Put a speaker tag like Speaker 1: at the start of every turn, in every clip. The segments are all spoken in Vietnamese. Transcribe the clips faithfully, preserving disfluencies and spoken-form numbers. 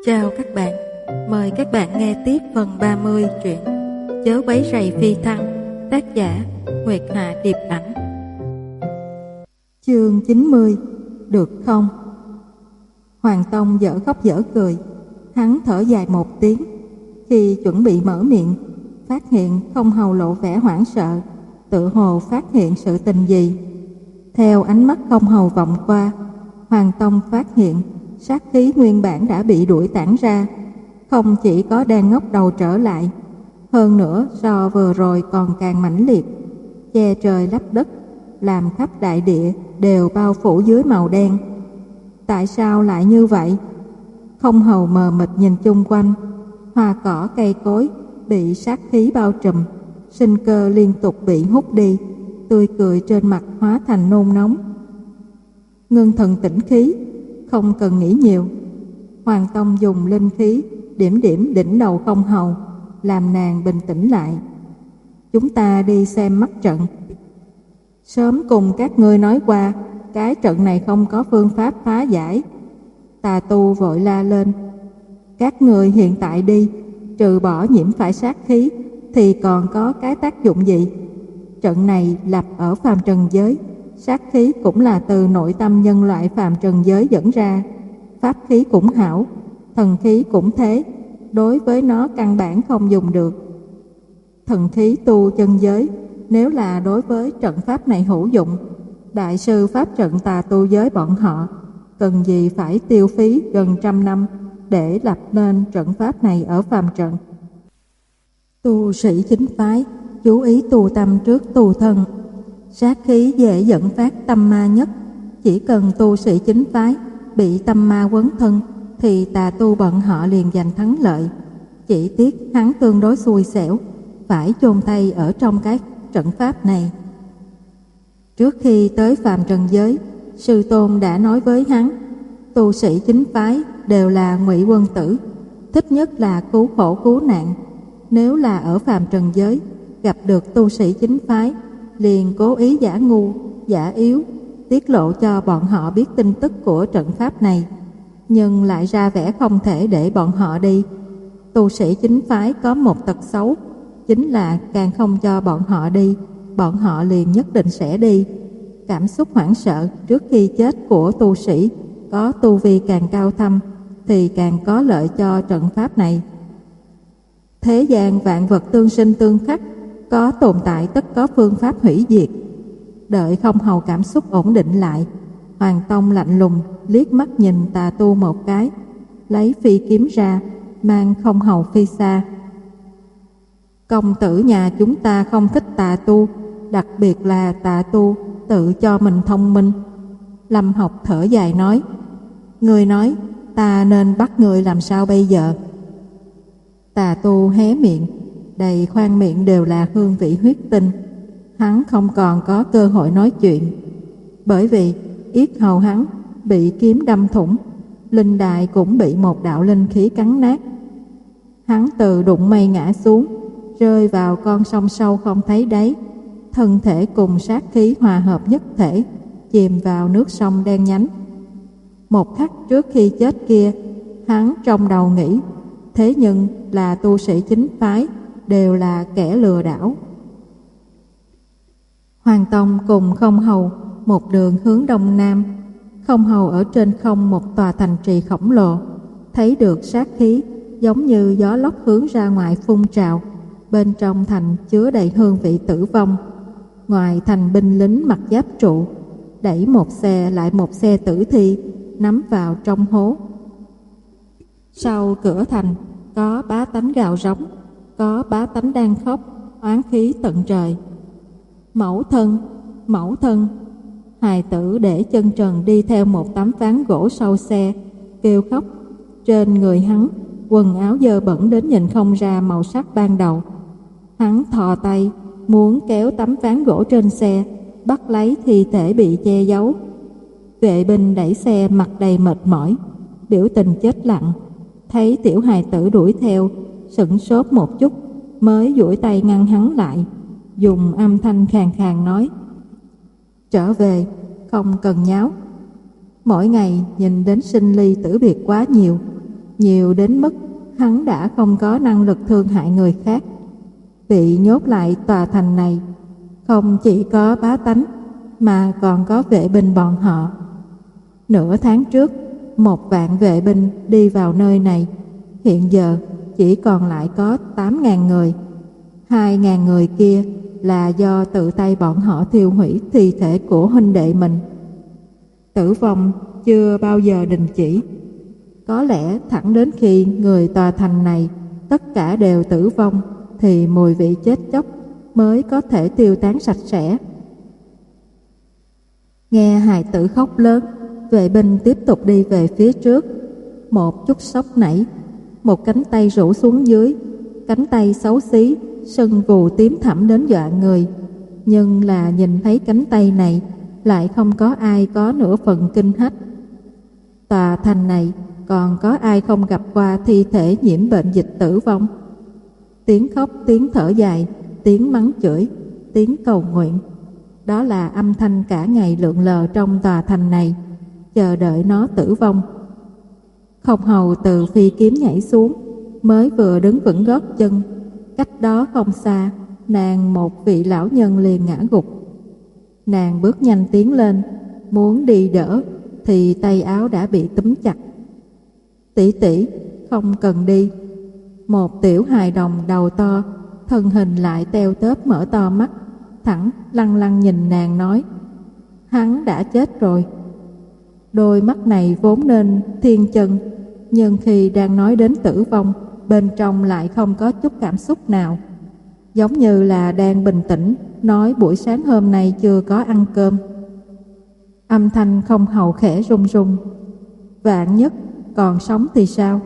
Speaker 1: Chào các bạn, mời các bạn nghe tiếp phần ba mươi truyện Chớ quấy rầy phi thăng, tác giả Nguyệt Hạ Điệp Ảnh. Chương chín mươi. Được không? Hoàng Tông dở khóc dở cười, hắn thở dài một tiếng. Khi chuẩn bị mở miệng, phát hiện Không Hầu lộ vẻ hoảng sợ, tự hồ phát hiện sự tình gì. Theo ánh mắt Không Hầu vọng qua, Hoàng Tông phát hiện sát khí nguyên bản đã bị đuổi tản ra, không chỉ có đang ngóc đầu trở lại, hơn nữa so vừa rồi còn càng mãnh liệt, che trời lấp đất, làm khắp đại địa đều bao phủ dưới màu đen. Tại sao lại như vậy? Không Hầu mờ mịt nhìn chung quanh, hoa cỏ cây cối bị sát khí bao trùm, sinh cơ liên tục bị hút đi, tươi cười trên mặt hóa thành nôn nóng. Ngưng thần tĩnh khí, không cần nghĩ nhiều. Hoàng Tông dùng linh khí điểm điểm đỉnh đầu Không Hầu, làm nàng bình tĩnh lại. Chúng ta đi xem mắt trận. Sớm cùng các ngươi nói qua, cái trận này không có phương pháp phá giải. Tà tu vội la lên. Các ngươi hiện tại đi, trừ bỏ nhiễm phải sát khí thì còn có cái tác dụng gì? Trận này lập ở phàm trần giới, sát khí cũng là từ nội tâm nhân loại phàm trần giới dẫn ra. Pháp khí cũng hảo, thần khí cũng thế, đối với nó căn bản không dùng được. Thần khí tu chân giới, nếu là đối với trận pháp này hữu dụng, đại sư pháp trận tà tu giới bọn họ cần gì phải tiêu phí gần trăm năm để lập nên trận pháp này ở phàm trần. Tu sĩ chính phái chú ý tu tâm trước tu thân. Sát khí dễ dẫn phát tâm ma nhất, chỉ cần tu sĩ chính phái bị tâm ma quấn thân thì tà tu bọn họ liền giành thắng lợi. Chỉ tiếc hắn tương đối xui xẻo, phải chôn tay ở trong cái trận pháp này. Trước khi tới phàm trần giới, sư tôn đã nói với hắn, tu sĩ chính phái đều là ngụy quân tử, thích nhất là cứu khổ cứu nạn. Nếu là ở phàm trần giới gặp được tu sĩ chính phái, liền cố ý giả ngu, giả yếu, tiết lộ cho bọn họ biết tin tức của trận pháp này, nhưng lại ra vẻ không thể để bọn họ đi. Tu sĩ chính phái có một tật xấu, chính là càng không cho bọn họ đi, bọn họ liền nhất định sẽ đi. Cảm xúc hoảng sợ trước khi chết của tu sĩ có tu vi càng cao thâm thì càng có lợi cho trận pháp này. Thế gian vạn vật tương sinh tương khắc, có tồn tại tất có phương pháp hủy diệt. Đợi Không Hầu cảm xúc ổn định lại, Hoàng Tông lạnh lùng liếc mắt nhìn tà tu một cái, lấy phi kiếm ra, mang Không Hầu phi xa. Công tử nhà chúng ta không thích tà tu, đặc biệt là tà tu tự cho mình thông minh. Lâm Học thở dài nói, người nói ta nên bắt người làm sao bây giờ? Tà tu hé miệng, đầy khoang miệng đều là hương vị huyết tinh. Hắn không còn có cơ hội nói chuyện, bởi vì yết hầu hắn bị kiếm đâm thủng, linh đài cũng bị một đạo linh khí cắn nát. Hắn từ đụng mây ngã xuống, rơi vào con sông sâu không thấy đáy, thân thể cùng sát khí hòa hợp nhất thể, chìm vào nước sông đen nhánh. Một khắc trước khi chết kia, hắn trong đầu nghĩ, thế nhưng là tu sĩ chính phái đều là kẻ lừa đảo. Hoàng Tông cùng Không Hầu một đường hướng đông nam. Không Hầu ở trên không một tòa thành trì khổng lồ, thấy được sát khí giống như gió lốc hướng ra ngoài phun trào. Bên trong thành chứa đầy hương vị tử vong. Ngoài thành binh lính mặc giáp trụ, đẩy một xe lại một xe tử thi nắm vào trong hố. Sau cửa thành có bá tánh gào rống, có bá tánh đang khóc, oán khí tận trời. Mẫu thân, mẫu thân. Hài tử để chân trần đi theo một tấm ván gỗ sau xe, kêu khóc. Trên người hắn, quần áo dơ bẩn đến nhìn không ra màu sắc ban đầu. Hắn thò tay, muốn kéo tấm ván gỗ trên xe, bắt lấy thi thể bị che giấu. Vệ binh đẩy xe mặt đầy mệt mỏi, biểu tình chết lặng. Thấy tiểu hài tử đuổi theo, sửng sốt một chút, mới duỗi tay ngăn hắn lại, dùng âm thanh khàn khàn nói, trở về, không cần nháo. Mỗi ngày nhìn đến sinh ly tử biệt quá nhiều, nhiều đến mức hắn đã không có năng lực thương hại người khác. Bị nhốt lại tòa thành này không chỉ có bá tánh mà còn có vệ binh bọn họ. Nửa tháng trước, một vạn vệ binh đi vào nơi này, hiện giờ chỉ còn lại có tám ngàn người. Hai ngàn người kia là do tự tay bọn họ thiêu hủy thi thể của huynh đệ mình. Tử vong chưa bao giờ đình chỉ. Có lẽ thẳng đến khi người tòa thành này tất cả đều tử vong thì mùi vị chết chóc mới có thể tiêu tán sạch sẽ. Nghe hài tử khóc lớn, vệ binh tiếp tục đi về phía trước. Một chút sốc nảy, một cánh tay rủ xuống dưới, cánh tay xấu xí, sưng vù tím thẳm đến dọa người. Nhưng là nhìn thấy cánh tay này, lại không có ai có nửa phần kinh hách. Tòa thành này còn có ai không gặp qua thi thể nhiễm bệnh dịch tử vong? Tiếng khóc, tiếng thở dài, tiếng mắng chửi, tiếng cầu nguyện, đó là âm thanh cả ngày lượn lờ trong tòa thành này, chờ đợi nó tử vong. Không hầu từ phi kiếm nhảy xuống, mới vừa đứng vững gót chân, cách đó không xa, nàng một vị lão nhân liền ngã gục. Nàng bước nhanh tiến lên, muốn đi đỡ thì tay áo đã bị túm chặt. Tỷ tỷ, không cần đi. Một tiểu hài đồng đầu to, thân hình lại teo tớp mở to mắt, thẳng lăng lăng nhìn nàng nói: hắn đã chết rồi. Đôi mắt này vốn nên thiên chân, nhưng khi đang nói đến tử vong, bên trong lại không có chút cảm xúc nào, giống như là đang bình tĩnh nói buổi sáng hôm nay chưa có ăn cơm. Âm thanh không hầu khẽ run run: vạn nhất còn sống thì sao?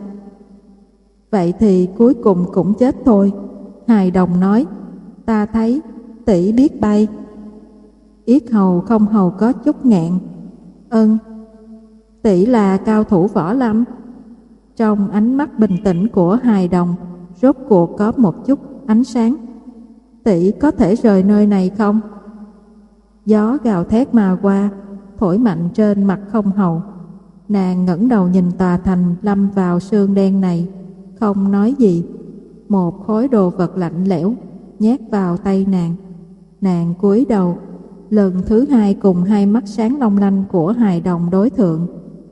Speaker 1: Vậy thì cuối cùng cũng chết thôi. Hài đồng nói: ta thấy tỷ biết bay. Yết hầu không hầu có chút ngẹn: ơn, tỷ là cao thủ võ lâm. Trong ánh mắt bình tĩnh của hài đồng rốt cuộc có một chút ánh sáng. Tỷ có thể rời nơi này không? Gió gào thét mà qua, thổi mạnh trên mặt không hầu. Nàng ngẩng đầu nhìn tòa thành lâm vào sương đen này, không nói gì. Một khối đồ vật lạnh lẽo nhét vào tay nàng. Nàng cúi đầu, lần thứ hai cùng hai mắt sáng long lanh của hài đồng đối thượng.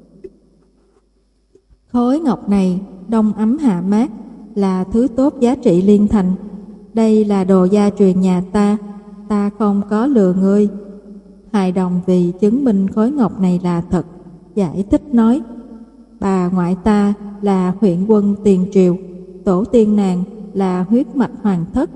Speaker 1: Khối ngọc này đông ấm hạ mát, là thứ tốt giá trị liên thành. Đây là đồ gia truyền nhà ta, ta không có lừa ngươi. Hài đồng vì chứng minh khối ngọc này là thật, giải thích nói: bà ngoại ta là huyện quân tiền triều, tổ tiên nàng là huyết mạch hoàng thất.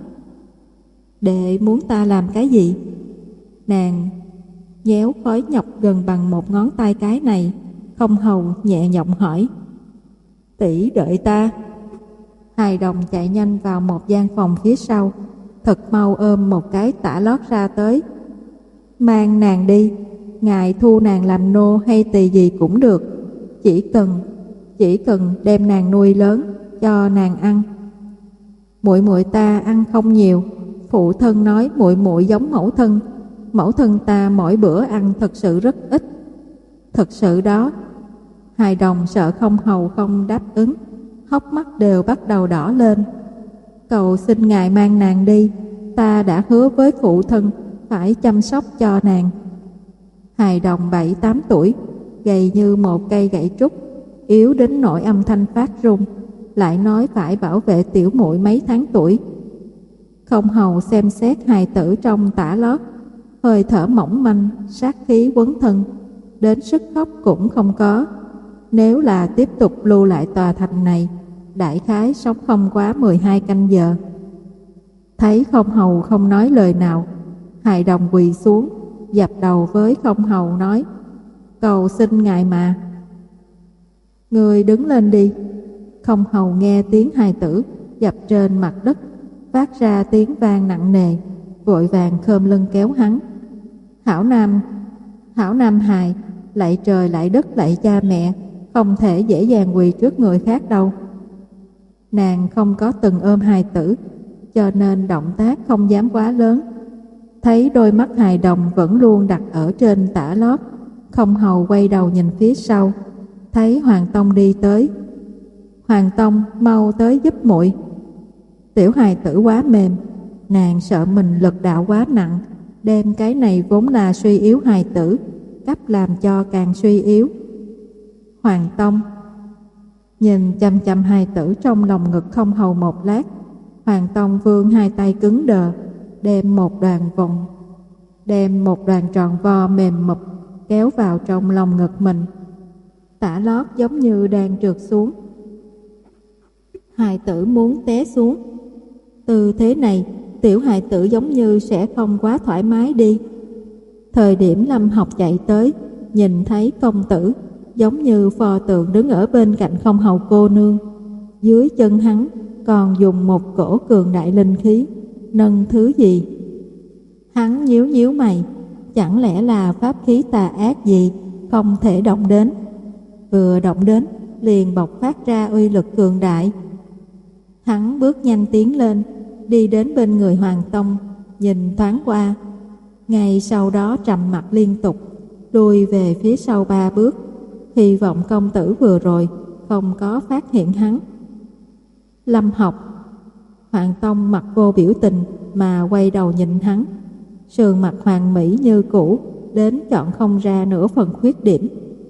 Speaker 1: Đệ muốn ta làm cái gì? Nàng nhéo khối ngọc gần bằng một ngón tay cái này, không hầu nhẹ giọng hỏi: tỷ đợi ta. Hài đồng chạy nhanh vào một gian phòng phía sau, thật mau ôm một cái tả lót ra tới. Mang nàng đi, ngài thu nàng làm nô hay tỳ gì cũng được, chỉ cần chỉ cần đem nàng nuôi lớn, cho nàng ăn. Muội muội ta ăn không nhiều, phụ thân nói muội muội giống mẫu thân, mẫu thân ta mỗi bữa ăn thật sự rất ít. Thật sự đó. Hài đồng sợ không hầu không đáp ứng, hốc mắt đều bắt đầu đỏ lên. Cầu xin ngài mang nàng đi, ta đã hứa với phụ thân phải chăm sóc cho nàng. Hài đồng bảy tám tuổi, gầy như một cây gậy trúc, yếu đến nỗi âm thanh phát run, lại nói phải bảo vệ tiểu muội mấy tháng tuổi. Không hầu xem xét hài tử trong tả lót, hơi thở mỏng manh, sát khí quấn thân, đến sức khóc cũng không có. Nếu là tiếp tục lưu lại tòa thành này, đại khái sống không quá mười hai canh giờ. Thấy không hầu không nói lời nào, hài đồng quỳ xuống, dập đầu với không hầu nói: cầu xin ngài mà. Người đứng lên đi. Không hầu nghe tiếng hài tử dập trên mặt đất, phát ra tiếng vang nặng nề, vội vàng khom lưng kéo hắn. Hảo Nam, Hảo Nam hài, lạy trời lạy đất lạy cha mẹ, không thể dễ dàng quỳ trước người khác đâu. Nàng không có từng ôm hài tử, cho nên động tác không dám quá lớn. Thấy đôi mắt hài đồng vẫn luôn đặt ở trên tả lót, không hầu quay đầu nhìn phía sau, thấy Hoàng Tông đi tới. Hoàng Tông mau tới giúp muội. Tiểu hài tử quá mềm, nàng sợ mình lực đạo quá nặng, đem cái này vốn là suy yếu hài tử, cấp làm cho càng suy yếu. Hoàng Tông nhìn chăm chăm hài tử trong lòng ngực không hầu một lát, Hoàng Tông vươn hai tay cứng đờ, đem một đoàn vòng, đem một đoàn tròn vo mềm mụp kéo vào trong lòng ngực mình. Tả lót giống như đang trượt xuống, hài tử muốn té xuống. Từ thế này, tiểu hài tử giống như sẽ không quá thoải mái đi. Thời điểm Lâm Học chạy tới, nhìn thấy công tử giống như pho tượng đứng ở bên cạnh không hầu cô nương. Dưới chân hắn còn dùng một cổ cường đại linh khí nâng thứ gì. Hắn nhíu nhíu mày, chẳng lẽ là pháp khí tà ác gì không thể động đến. Vừa động đến liền bộc phát ra uy lực cường đại. Hắn bước nhanh tiến lên, đi đến bên người Hoàng Tông, nhìn thoáng qua, ngay sau đó trầm mặt liên tục, lùi về phía sau ba bước, hy vọng công tử vừa rồi không có phát hiện hắn. Lâm Học. Hoàng Tông mặt vô biểu tình mà quay đầu nhìn hắn, sườn mặt hoàng mỹ như cũ, đến chọn không ra nửa phần khuyết điểm.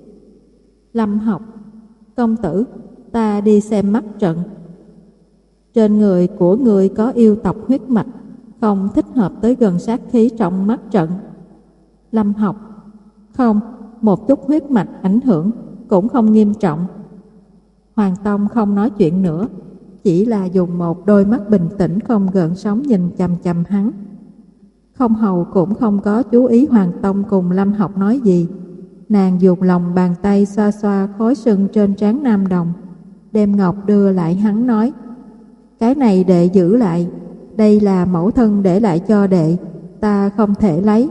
Speaker 1: Lâm Học. Công tử, ta đi xem mắt trận. Trên người của người có yêu tộc huyết mạch, không thích hợp tới gần sát khí trong mắt trận. Lâm Học. Không, một chút huyết mạch ảnh hưởng cũng không nghiêm trọng. Hoàng Tông không nói chuyện nữa, chỉ là dùng một đôi mắt bình tĩnh không gợn sóng nhìn chằm chằm hắn. Không hầu cũng không có chú ý Hoàng Tông cùng Lâm Học nói gì. Nàng dùng lòng bàn tay xoa xoa khối sưng trên trán Nam Đồng, đem ngọc đưa lại hắn nói: cái này đệ giữ lại, đây là mẫu thân để lại cho đệ, ta không thể lấy.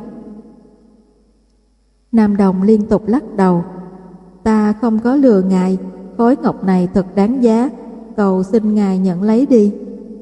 Speaker 1: Nam Đồng liên tục lắc đầu: ta không có lừa ngài, khối ngọc này thật đáng giá, cầu xin ngài nhận lấy đi.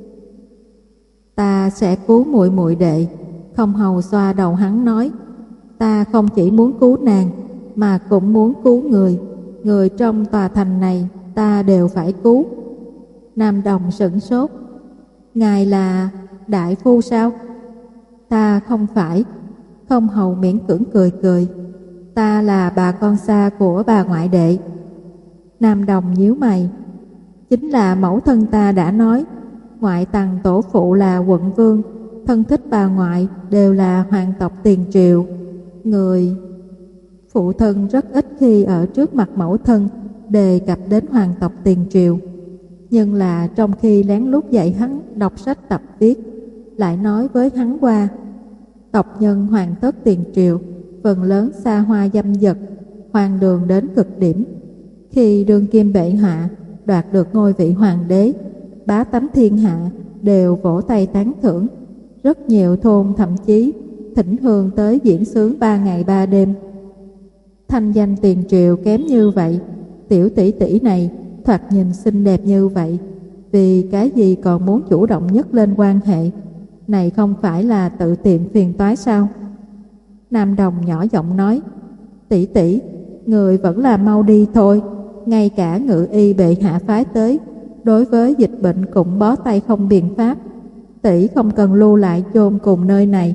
Speaker 1: Ta sẽ cứu muội muội đệ. Không hầu xoa đầu hắn nói: ta không chỉ muốn cứu nàng, mà cũng muốn cứu người. Người trong tòa thành này ta đều phải cứu. Nam Đồng sửng sốt: ngài là đại phu sao? Ta không phải. Không hầu miễn cưỡng cười cười: ta là bà con xa của bà ngoại đệ. Nam Đồng nhíu mày: chính là mẫu thân ta đã nói, ngoại tằng tổ phụ là quận vương, thân thích bà ngoại đều là hoàng tộc tiền triều. Người phụ thân rất ít khi ở trước mặt mẫu thân đề cập đến hoàng tộc tiền triều, nhưng là trong khi lén lút dạy hắn đọc sách tập viết, lại nói với hắn qua tộc nhân hoàng thất tiền triều phần lớn xa hoa dâm dật, hoang đường đến cực điểm. Khi đương kim bệ hạ đoạt được ngôi vị hoàng đế, bá tánh thiên hạ đều vỗ tay tán thưởng, rất nhiều thôn thậm chí thỉnh hương tới diễn xướng ba ngày ba đêm. Thanh danh tiền triều kém như vậy, tiểu tỷ tỷ này thoạt nhìn xinh đẹp như vậy, vì cái gì còn muốn chủ động nhấc lên quan hệ này, không phải là tự tìm phiền toái sao? Nam Đồng nhỏ giọng nói: tỷ tỷ, người vẫn là mau đi thôi. Ngay cả ngự y bệ hạ phái tới, đối với dịch bệnh cũng bó tay không biện pháp. Tỷ không cần lưu lại chôn cùng nơi này.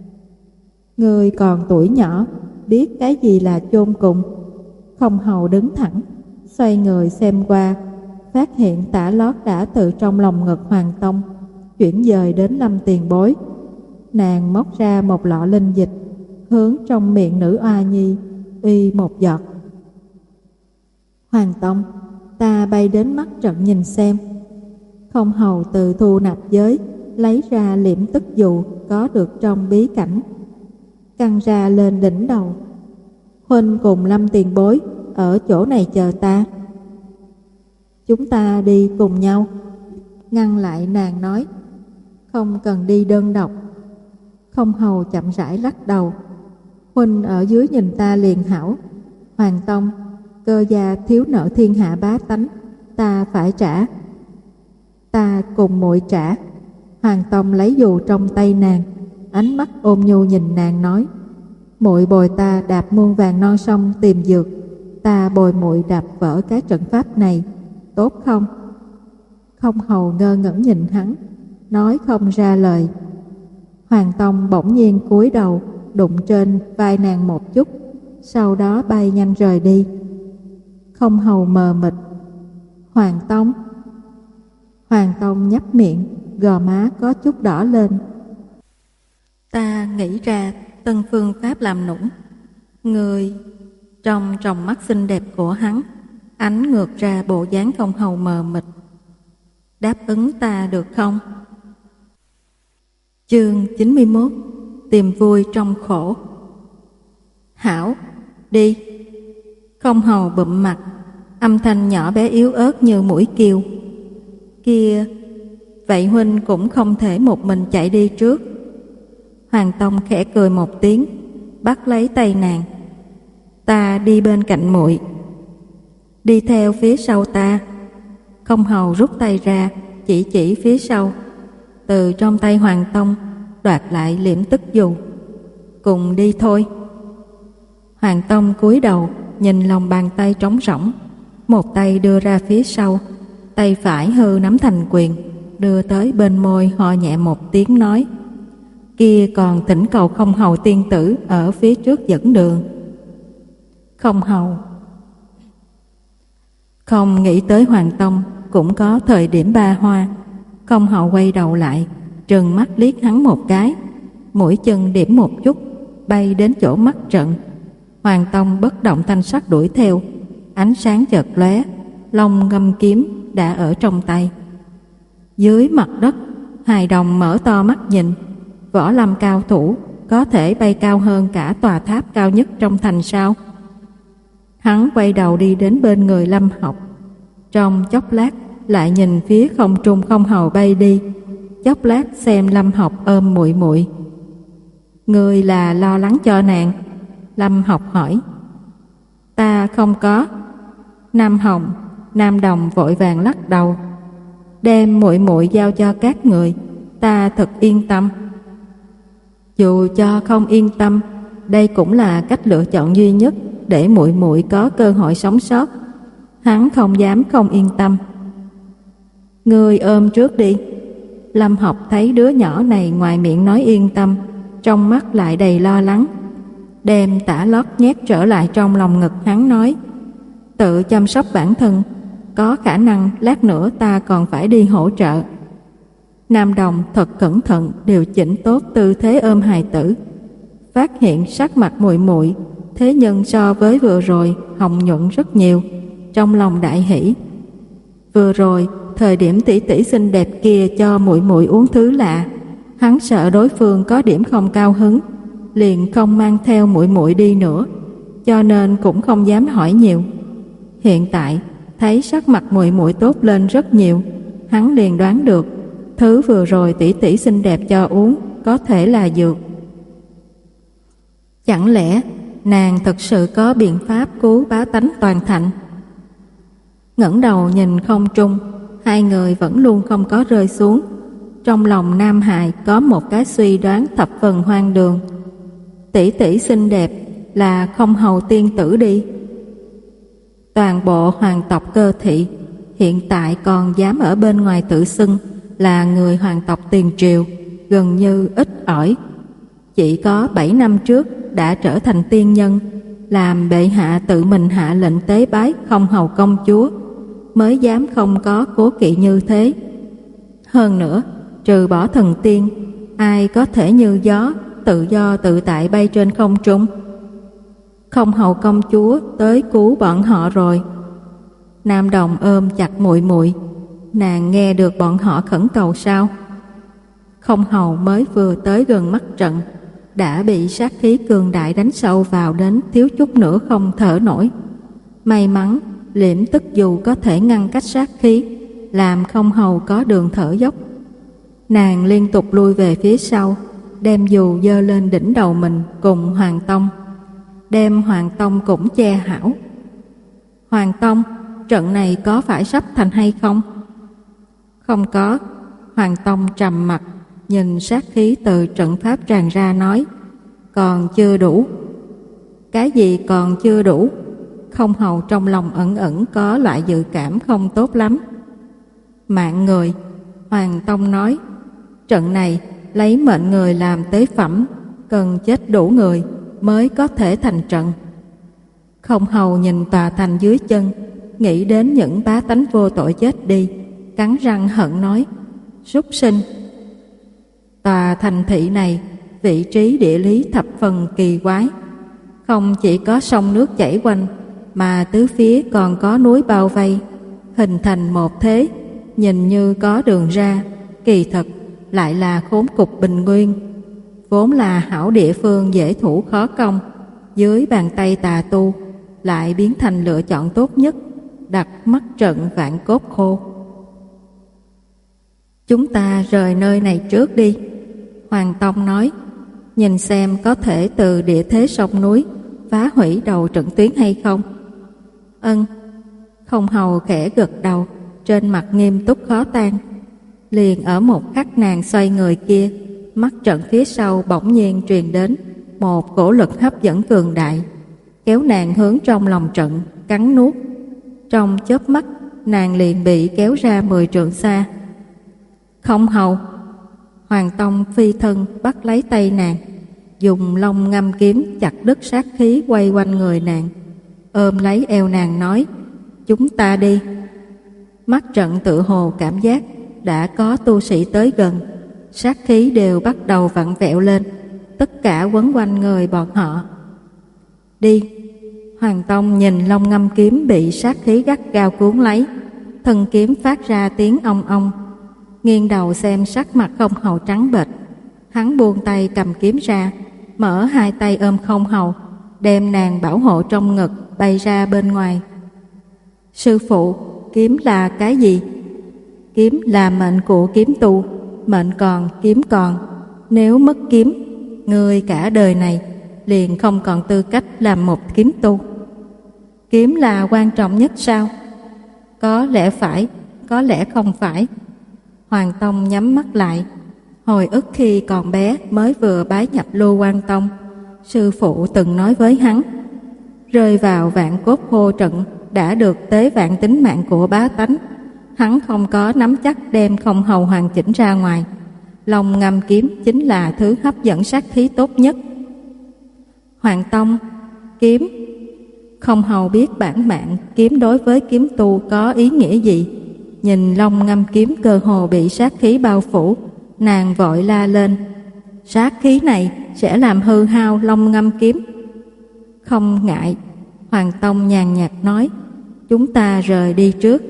Speaker 1: Người còn tuổi nhỏ, biết cái gì là chôn cùng? Không hầu đứng thẳng, xoay người xem qua, phát hiện Tả Lót đã từ trong lòng ngực Hoàng Tông chuyển dời đến Lâm tiền bối. Nàng móc ra một lọ linh dịch, hướng trong miệng nữ oa nhi uy một giọt. Hoàng Tông, ta bay đến mắt trận nhìn xem. Không hầu từ thu nạp giới lấy ra liễm tức dù có được trong bí cảnh, căng ra lên đỉnh đầu. Huynh cùng Lâm tiền bối ở chỗ này chờ ta. Chúng ta đi cùng nhau. Ngăn lại nàng nói: không cần đi đơn độc. Không hầu chậm rãi lắc đầu: huynh ở dưới nhìn ta liền hảo. Hoàng Tông, cơ gia thiếu nợ thiên hạ bá tánh, ta phải trả. Ta cùng muội trả. Hoàng Tông lấy dù trong tay nàng, ánh mắt ôm nhu nhìn nàng nói: muội bồi ta đạp muôn vàng non sông tìm dược, ta bồi muội đạp vỡ cái trận pháp này, tốt không? Không hầu ngơ ngẩn nhìn hắn, nói không ra lời. Hoàng Tông bỗng nhiên cúi đầu đụng trên vai nàng một chút, sau đó bay nhanh rời đi. Không hầu mờ mịt. Hoàng Tông. Hoàng Tông nhấp miệng, gò má có chút đỏ lên. Ta nghĩ ra tân phương pháp làm nũng. Người trong tròng mắt xinh đẹp của hắn ánh ngược ra bộ dáng không hầu mờ mịt. Đáp ứng ta được không? Chương chín mươi mốt. Tìm vui trong khổ. Hảo, đi. Không hầu bụm mặt, âm thanh nhỏ bé yếu ớt như mũi kêu. Kia, vậy huynh cũng không thể một mình chạy đi trước. Hoàng Tông khẽ cười một tiếng, bắt lấy tay nàng. Ta đi bên cạnh muội. Đi theo phía sau ta. Không hầu rút tay ra, chỉ chỉ phía sau. Từ trong tay Hoàng Tông đoạt lại liễm tức dù. Cùng đi thôi. Hoàng Tông cúi đầu nhìn lòng bàn tay trống rỗng, một tay đưa ra phía sau, tay phải hư nắm thành quyền, đưa tới bên môi ho nhẹ một tiếng nói: Kia còn thỉnh cầu không hầu tiên tử ở phía trước dẫn đường. Không hầu. Không nghĩ tới Hoàng Tông cũng có thời điểm ba hoa. Không hầu quay đầu lại, trừng mắt liếc hắn một cái, mũi chân điểm một chút, bay đến chỗ mắt trận. Hoàng Tông bất động thanh sắc đuổi theo, ánh sáng chợt lóe, long ngâm kiếm đã ở trong tay. Dưới mặt đất, hài đồng mở to mắt nhìn, võ lâm cao thủ có thể bay cao hơn cả tòa tháp cao nhất trong thành sao? Hắn quay đầu đi đến bên người Lâm Học, trong chốc lát lại nhìn phía không trung không hầu bay đi, chốc lát xem Lâm Học ôm muội muội. Người là lo lắng cho nàng? Lâm Học hỏi. Ta không có. Nam Hồng, Nam Đồng vội vàng lắc đầu. Đem muội muội giao cho các người, ta thật yên tâm. Dù cho không yên tâm, đây cũng là cách lựa chọn duy nhất để muội muội có cơ hội sống sót. Hắn không dám không yên tâm. Ngươi ôm trước đi. Lâm Học thấy đứa nhỏ này ngoài miệng nói yên tâm, trong mắt lại đầy lo lắng, đem tả lót nhét trở lại trong lòng ngực hắn nói: Tự chăm sóc bản thân, có khả năng lát nữa ta còn phải đi hỗ trợ. Nam Đồng thật cẩn thận điều chỉnh tốt tư thế ôm hài tử, phát hiện sắc mặt muội muội thế nhưng so với vừa rồi hồng nhuận rất nhiều, trong lòng đại hỷ. Vừa rồi thời điểm tỷ tỷ xinh đẹp kia cho muội muội uống thứ lạ, hắn sợ đối phương có điểm không cao hứng, liền không mang theo muội muội đi nữa, cho nên cũng không dám hỏi nhiều. Hiện tại thấy sắc mặt muội muội tốt lên rất nhiều, hắn liền đoán được thứ vừa rồi tỷ tỷ xinh đẹp cho uống có thể là dược. Chẳng lẽ nàng thật sự có biện pháp cứu bá tánh toàn thành? Ngẩng đầu nhìn không trung, hai người vẫn luôn không có rơi xuống. Trong lòng Nam Hải có một cái suy đoán thập phần hoang đường. Tỷ tỷ xinh đẹp là không hầu tiên tử đi. Toàn bộ hoàng tộc Cơ Thị hiện tại còn dám ở bên ngoài tự xưng là người hoàng tộc tiền triều, gần như ít ỏi. Chỉ có bảy năm trước đã trở thành tiên nhân, làm bệ hạ tự mình hạ lệnh tế bái không hầu công chúa, mới dám không có cố kỵ như thế. Hơn nữa, trừ bỏ thần tiên, ai có thể như gió tự do tự tại bay trên không trung? Không hầu công chúa tới cứu bọn họ rồi. Nam Đồng ôm chặt muội muội, nàng nghe được bọn họ khẩn cầu sao? Không hầu mới vừa tới gần mắt trận, đã bị sát khí cường đại đánh sâu vào đến thiếu chút nữa không thở nổi. May mắn liễm tức dù có thể ngăn cách sát khí, làm không hầu có đường thở dốc. Nàng liên tục lui về phía sau, đem dù giơ lên đỉnh đầu mình cùng Hoàng Tông, đem Hoàng Tông cũng che hảo. Hoàng Tông, trận này có phải sắp thành hay không? Không có. Hoàng Tông trầm mặt, nhìn sát khí từ trận pháp tràn ra nói: Còn chưa đủ. Cái gì còn chưa đủ? Không hầu trong lòng ẩn ẩn có loại dự cảm không tốt lắm. Mạng người, Hoàng Tông nói, trận này lấy mệnh người làm tế phẩm, cần chết đủ người mới có thể thành trận. Không hầu nhìn tòa thành dưới chân, nghĩ đến những bá tánh vô tội chết đi, cắn răng hận nói, súc sinh. Tòa thành thị này vị trí địa lý thập phần kỳ quái, không chỉ có sông nước chảy quanh mà tứ phía còn có núi bao vây, hình thành một thế, nhìn như có đường ra, kỳ thực lại là khốn cục bình nguyên. Vốn là hảo địa phương dễ thủ khó công, dưới bàn tay tà tu lại biến thành lựa chọn tốt nhất, đặt mắt trận vạn cốt khô. Chúng ta rời nơi này trước đi, Hoàng Tông nói, nhìn xem có thể từ địa thế sông núi phá hủy đầu trận tuyến hay không. Ân. Không hầu khẽ gật đầu, trên mặt nghiêm túc khó tan. Liền ở một khắc nàng xoay người kia, mắt trận phía sau bỗng nhiên truyền đến một cổ lực hấp dẫn cường đại, kéo nàng hướng trong lòng trận, cắn nuốt. Trong chớp mắt, nàng liền bị kéo ra mười trượng xa. Không hầu. Hoàng Tông phi thân bắt lấy tay nàng, dùng long ngâm kiếm chặt đứt sát khí quay quanh người nàng, ôm lấy eo nàng nói, chúng ta đi. Mắt trận tự hồ cảm giác đã có tu sĩ tới gần, sát khí đều bắt đầu vặn vẹo lên, tất cả quấn quanh người bọn họ. Đi. Hoàng Tông nhìn long ngâm kiếm bị sát khí gắt gao cuốn lấy, thân kiếm phát ra tiếng ong ong, nghiêng đầu xem sắc mặt Không hầu trắng bệch. Hắn buông tay cầm kiếm ra, mở hai tay ôm Không hầu, đem nàng bảo hộ trong ngực bay ra bên ngoài. Sư phụ, kiếm là cái gì? Kiếm là mệnh của kiếm tu, mệnh còn kiếm còn, nếu mất kiếm, người cả đời này liền không còn tư cách làm một kiếm tu. Kiếm là quan trọng nhất sao? Có lẽ phải, có lẽ không phải. Hoàng Tông nhắm mắt lại, hồi ức khi còn bé mới vừa bái nhập Lưu Quan Tông, sư phụ từng nói với hắn, rơi vào vạn cốt khô trận đã được tế vạn tính mạng của bá tánh. Hắn không có nắm chắc đem Không hầu hoàn chỉnh ra ngoài. Long ngâm kiếm chính là thứ hấp dẫn sát khí tốt nhất. Hoàng Tông, kiếm. Không hầu biết bản mạng kiếm đối với kiếm tu có ý nghĩa gì. Nhìn long ngâm kiếm cơ hồ bị sát khí bao phủ, nàng vội la lên, sát khí này sẽ làm hư hao long ngâm kiếm. Không ngại, Hoàng Tông nhàn nhạt nói, chúng ta rời đi trước.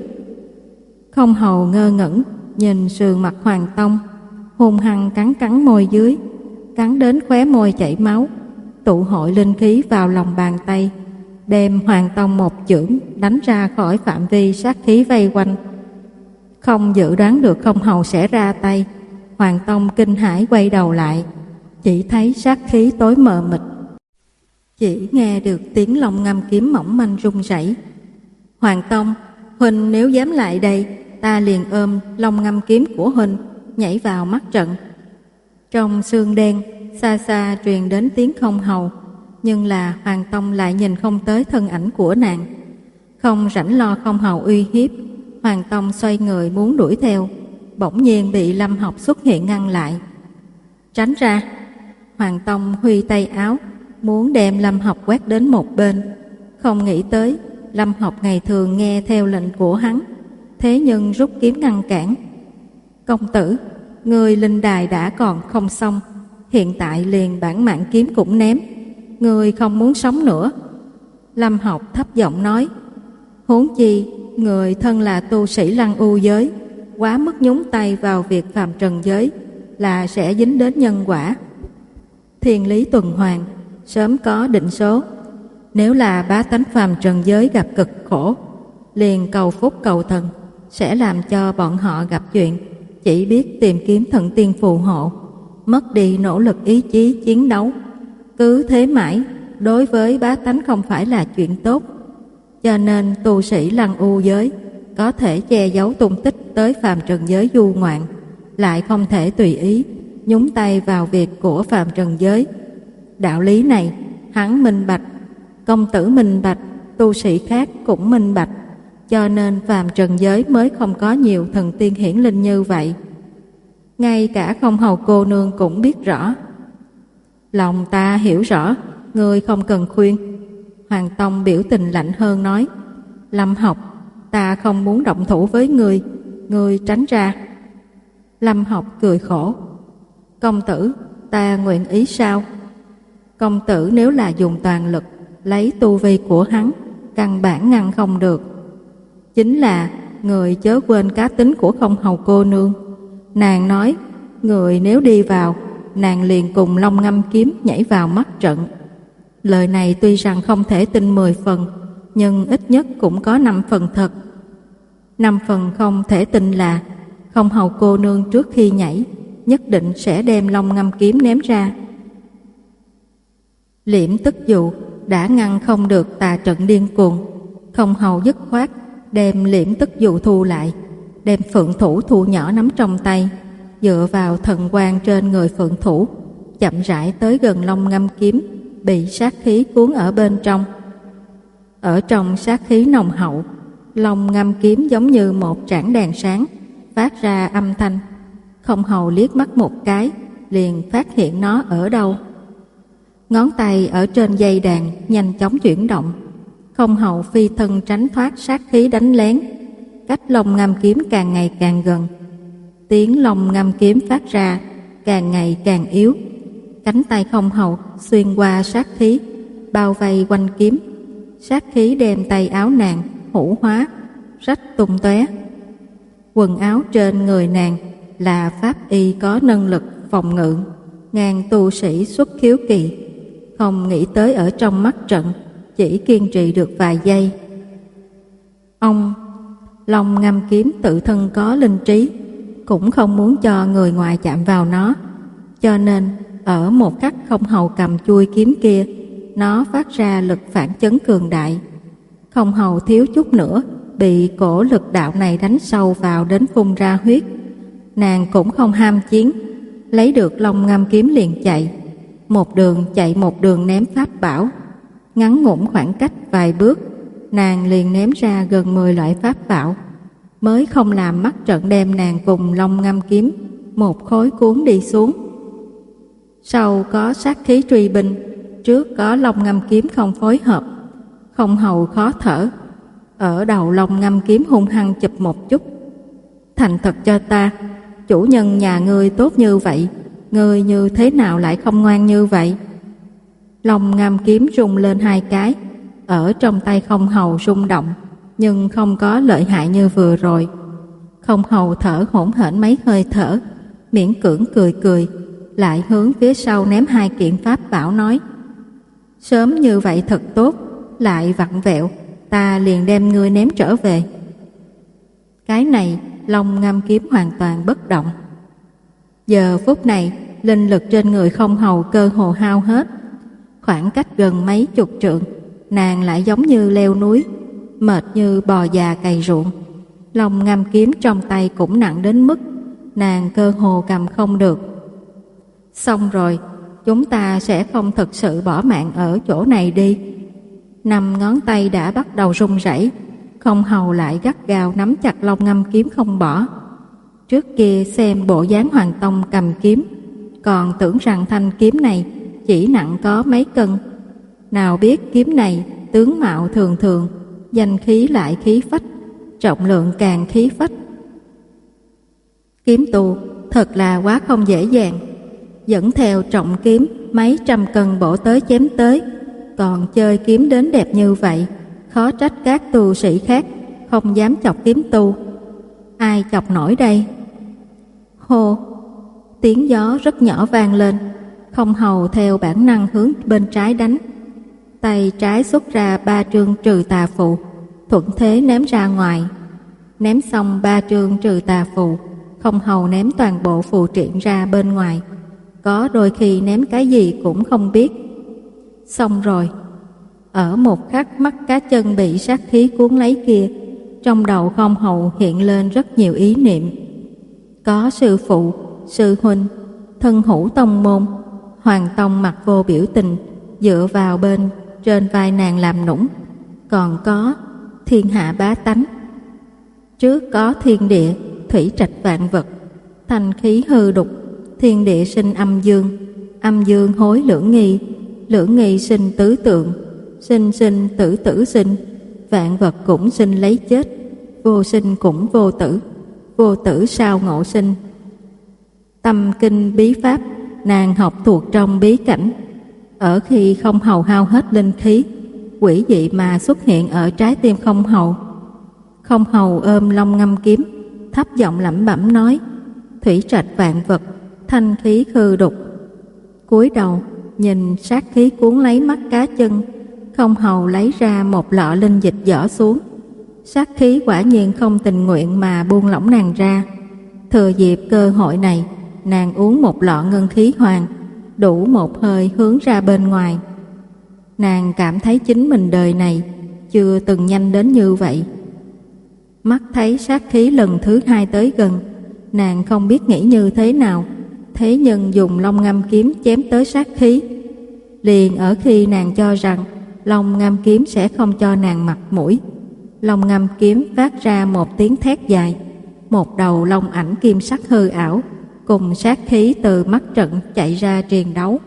Speaker 1: Không hầu ngơ ngẩn nhìn sườn mặt Hoàng Tông, hung hăng cắn cắn môi dưới, cắn đến khóe môi chảy máu, tụ hội linh khí vào lòng bàn tay, đem Hoàng Tông một chưởng đánh ra khỏi phạm vi sát khí vây quanh. Không dự đoán được Không hầu sẽ ra tay, Hoàng Tông kinh hãi quay đầu lại, chỉ thấy sát khí tối mờ mịt, chỉ nghe được tiếng long ngâm kiếm mỏng manh rung rẩy. Hoàng Tông, huynh nếu dám lại đây, ta liền ôm long ngâm kiếm của huynh nhảy vào mắt trận. Trong sương đen xa xa truyền đến tiếng Không hầu, nhưng là Hoàng Tông lại nhìn không tới thân ảnh của nàng. Không rảnh lo Không hầu uy hiếp, Hoàng Tông xoay người muốn đuổi theo, bỗng nhiên bị Lâm Học xuất hiện ngăn lại. Tránh ra. Hoàng Tông huy tay áo, muốn đem Lâm Học quét đến một bên. Không nghĩ tới Lâm Học ngày thường nghe theo lệnh của hắn, thế nhưng rút kiếm ngăn cản. Công tử, người linh đài đã còn không xong, hiện tại liền bản mạng kiếm cũng ném, người không muốn sống nữa. Lâm Học thấp giọng nói, huống chi người thân là tu sĩ Lăng U giới, quá mức nhúng tay vào việc phàm trần giới là sẽ dính đến nhân quả. Thiên lý tuần hoàn, sớm có định số. Nếu là bá tánh phàm trần giới gặp cực khổ, liền cầu phúc cầu thần, sẽ làm cho bọn họ gặp chuyện chỉ biết tìm kiếm thần tiên phù hộ, mất đi nỗ lực ý chí chiến đấu. Cứ thế mãi, đối với bá tánh không phải là chuyện tốt. Cho nên tu sĩ Lăng U giới có thể che giấu tung tích tới phàm trần giới du ngoạn, lại không thể tùy ý nhúng tay vào việc của phàm trần giới. Đạo lý này hắn minh bạch, công tử minh bạch, tu sĩ khác cũng minh bạch, cho nên phàm trần giới mới không có nhiều thần tiên hiển linh như vậy. Ngay cả Không Hầu cô nương cũng biết rõ. Lòng ta hiểu rõ, ngươi không cần khuyên. Hoàng Tông biểu tình lạnh hơn nói, Lâm Học, ta không muốn động thủ với ngươi, ngươi tránh ra. Lâm Học cười khổ, công tử, ta nguyện ý sao? Công tử nếu là dùng toàn lực, lấy tu vi của hắn, căn bản ngăn không được. Chính là người chớ quên cá tính của Không Hầu cô nương. Nàng nói, người nếu đi vào, nàng liền cùng Long Ngâm kiếm nhảy vào mắt trận. Lời này tuy rằng không thể tin mười phần, nhưng ít nhất cũng có năm phần thật. Năm phần không thể tin là Không Hầu cô nương trước khi nhảy nhất định sẽ đem Long Ngâm kiếm ném ra. Liễm Tức Dụ đã ngăn không được tà trận điên cuồng. Không Hầu dứt khoát đem Liễm Tức Dụ thu lại, đem phượng thủ thu nhỏ nắm trong tay, dựa vào thần quang trên người phượng thủ, chậm rãi tới gần Long Ngâm kiếm, bị sát khí cuốn ở bên trong. Ở trong sát khí nồng hậu, Long Ngâm kiếm giống như một trảng đèn sáng, phát ra âm thanh. Không Hầu liếc mắt một cái, liền phát hiện nó ở đâu. Ngón tay ở trên dây đàn nhanh chóng chuyển động. Không Hầu phi thân tránh thoát sát khí đánh lén, cách Long Ngâm kiếm càng ngày càng gần. Tiếng Long Ngâm kiếm phát ra càng ngày càng yếu. Cánh tay Không Hầu xuyên qua sát khí, bao vây quanh kiếm. Sát khí đem tay áo nàng hủ hóa, rách tung tóe. Quần áo trên người nàng là pháp y có năng lực phòng ngự, ngàn tu sĩ xuất khiếu kỳ. Không nghĩ tới ở trong mắt trận chỉ kiên trì được vài giây. Ông Long Ngâm kiếm tự thân có linh trí, cũng không muốn cho người ngoài chạm vào nó, cho nên ở một khắc Không Hầu cầm chuôi kiếm kia, nó phát ra lực phản chấn cường đại. Không Hầu thiếu chút nữa bị cổ lực đạo này đánh sâu vào đến phun ra huyết. Nàng cũng không ham chiến, lấy được Long Ngâm kiếm liền chạy, một đường chạy một đường ném pháp bảo. Ngắn ngủn khoảng cách vài bước, nàng liền ném ra gần mười loại pháp bảo, mới không làm mắt trận đem nàng cùng Long Ngâm kiếm một khối cuốn đi xuống. Sau có sát khí truy binh, trước có Long Ngâm kiếm không phối hợp. Không Hầu khó thở, ở đầu Long Ngâm kiếm hung hăng chụp một chút. Thành thật cho ta, chủ nhân nhà ngươi tốt như vậy, ngươi như thế nào lại không ngoan như vậy? Long Ngâm kiếm rung lên hai cái, ở trong tay Không Hầu rung động, nhưng không có lợi hại như vừa rồi. Không Hầu thở hổn hển mấy hơi thở, miễn cưỡng cười cười, lại hướng phía sau ném hai kiện pháp bảo nói, sớm như vậy thật tốt, lại vặn vẹo, ta liền đem ngươi ném trở về. Cái này Long Ngâm kiếm hoàn toàn bất động. Giờ phút này linh lực trên người Không Hầu cơ hồ hao hết. Khoảng cách gần mấy chục trượng, nàng lại giống như leo núi, mệt như bò già cày ruộng. Long Ngâm kiếm trong tay cũng nặng đến mức nàng cơ hồ cầm không được. Xong rồi, chúng ta sẽ không thực sự bỏ mạng ở chỗ này đi. Năm ngón tay đã bắt đầu run rẩy, Không Hầu lại gắt gao nắm chặt Long Ngâm kiếm không bỏ. Trước kia xem bộ dáng Hoàng Tông cầm kiếm, còn tưởng rằng thanh kiếm này chỉ nặng có mấy cân. Nào biết kiếm này tướng mạo thường thường, danh khí lại khí phách, trọng lượng càng khí phách. Kiếm tu thật là quá không dễ dàng, dẫn theo trọng kiếm mấy trăm cân bổ tới chém tới, còn chơi kiếm đến đẹp như vậy, khó trách các tu sĩ khác không dám chọc kiếm tu. Ai chọc nổi đây? Hô! Tiếng gió rất nhỏ vang lên. Không Hầu theo bản năng hướng bên trái đánh. Tay trái xuất ra ba trương trừ tà phù, thuận thế ném ra ngoài. Ném xong ba trương trừ tà phù, Không Hầu ném toàn bộ phù triện ra bên ngoài. Có đôi khi ném cái gì cũng không biết. Xong rồi. Ở một khắc mắt cá chân bị sát khí cuốn lấy kia, trong đầu Không Hầu hiện lên rất nhiều ý niệm. Có sư phụ, sư huynh, thân hữu tông môn. Hoàng Tông mặt vô biểu tình, dựa vào bên trên vai nàng làm nũng. còn có thiên hạ bá tánh. Trước có thiên địa, thủy trạch vạn vật, thanh khí hư đục, thiên địa sinh âm dương, âm dương hối lưỡng nghi, lưỡng nghi sinh tứ tượng, sinh sinh tử tử sinh, vạn vật cũng sinh lấy chết, vô sinh cũng vô tử, vô tử sao ngộ sinh. Tâm kinh bí pháp, nàng học thuộc trong bí cảnh, ở khi không hầu hao hết linh khí, quỷ dị mà xuất hiện ở trái tim không hầu. Không hầu ôm long ngâm kiếm, thấp giọng lẩm bẩm nói: thủy trạch vạn vật, thanh khí hư đục. Cúi đầu nhìn sát khí cuốn lấy mắt cá chân, không hầu lấy ra một lọ linh dịch giỏ xuống. Sát khí quả nhiên không tình nguyện mà buông lỏng nàng ra. Thừa dịp cơ hội này, nàng uống một lọ ngân khí hoàng, đủ một hơi hướng ra bên ngoài. Nàng cảm thấy chính mình đời này chưa từng nhanh đến như vậy. Mắt thấy sát khí lần thứ hai tới gần, nàng không biết nghĩ như thế nào. Thế nhưng dùng long ngâm kiếm chém tới sát khí. Liền ở khi nàng cho rằng long ngâm kiếm sẽ không cho nàng mặt mũi, long ngâm kiếm phát ra một tiếng thét dài, một đầu long ảnh kim sắc hư ảo cùng sát khí từ mắt trận chạy ra triền đấu.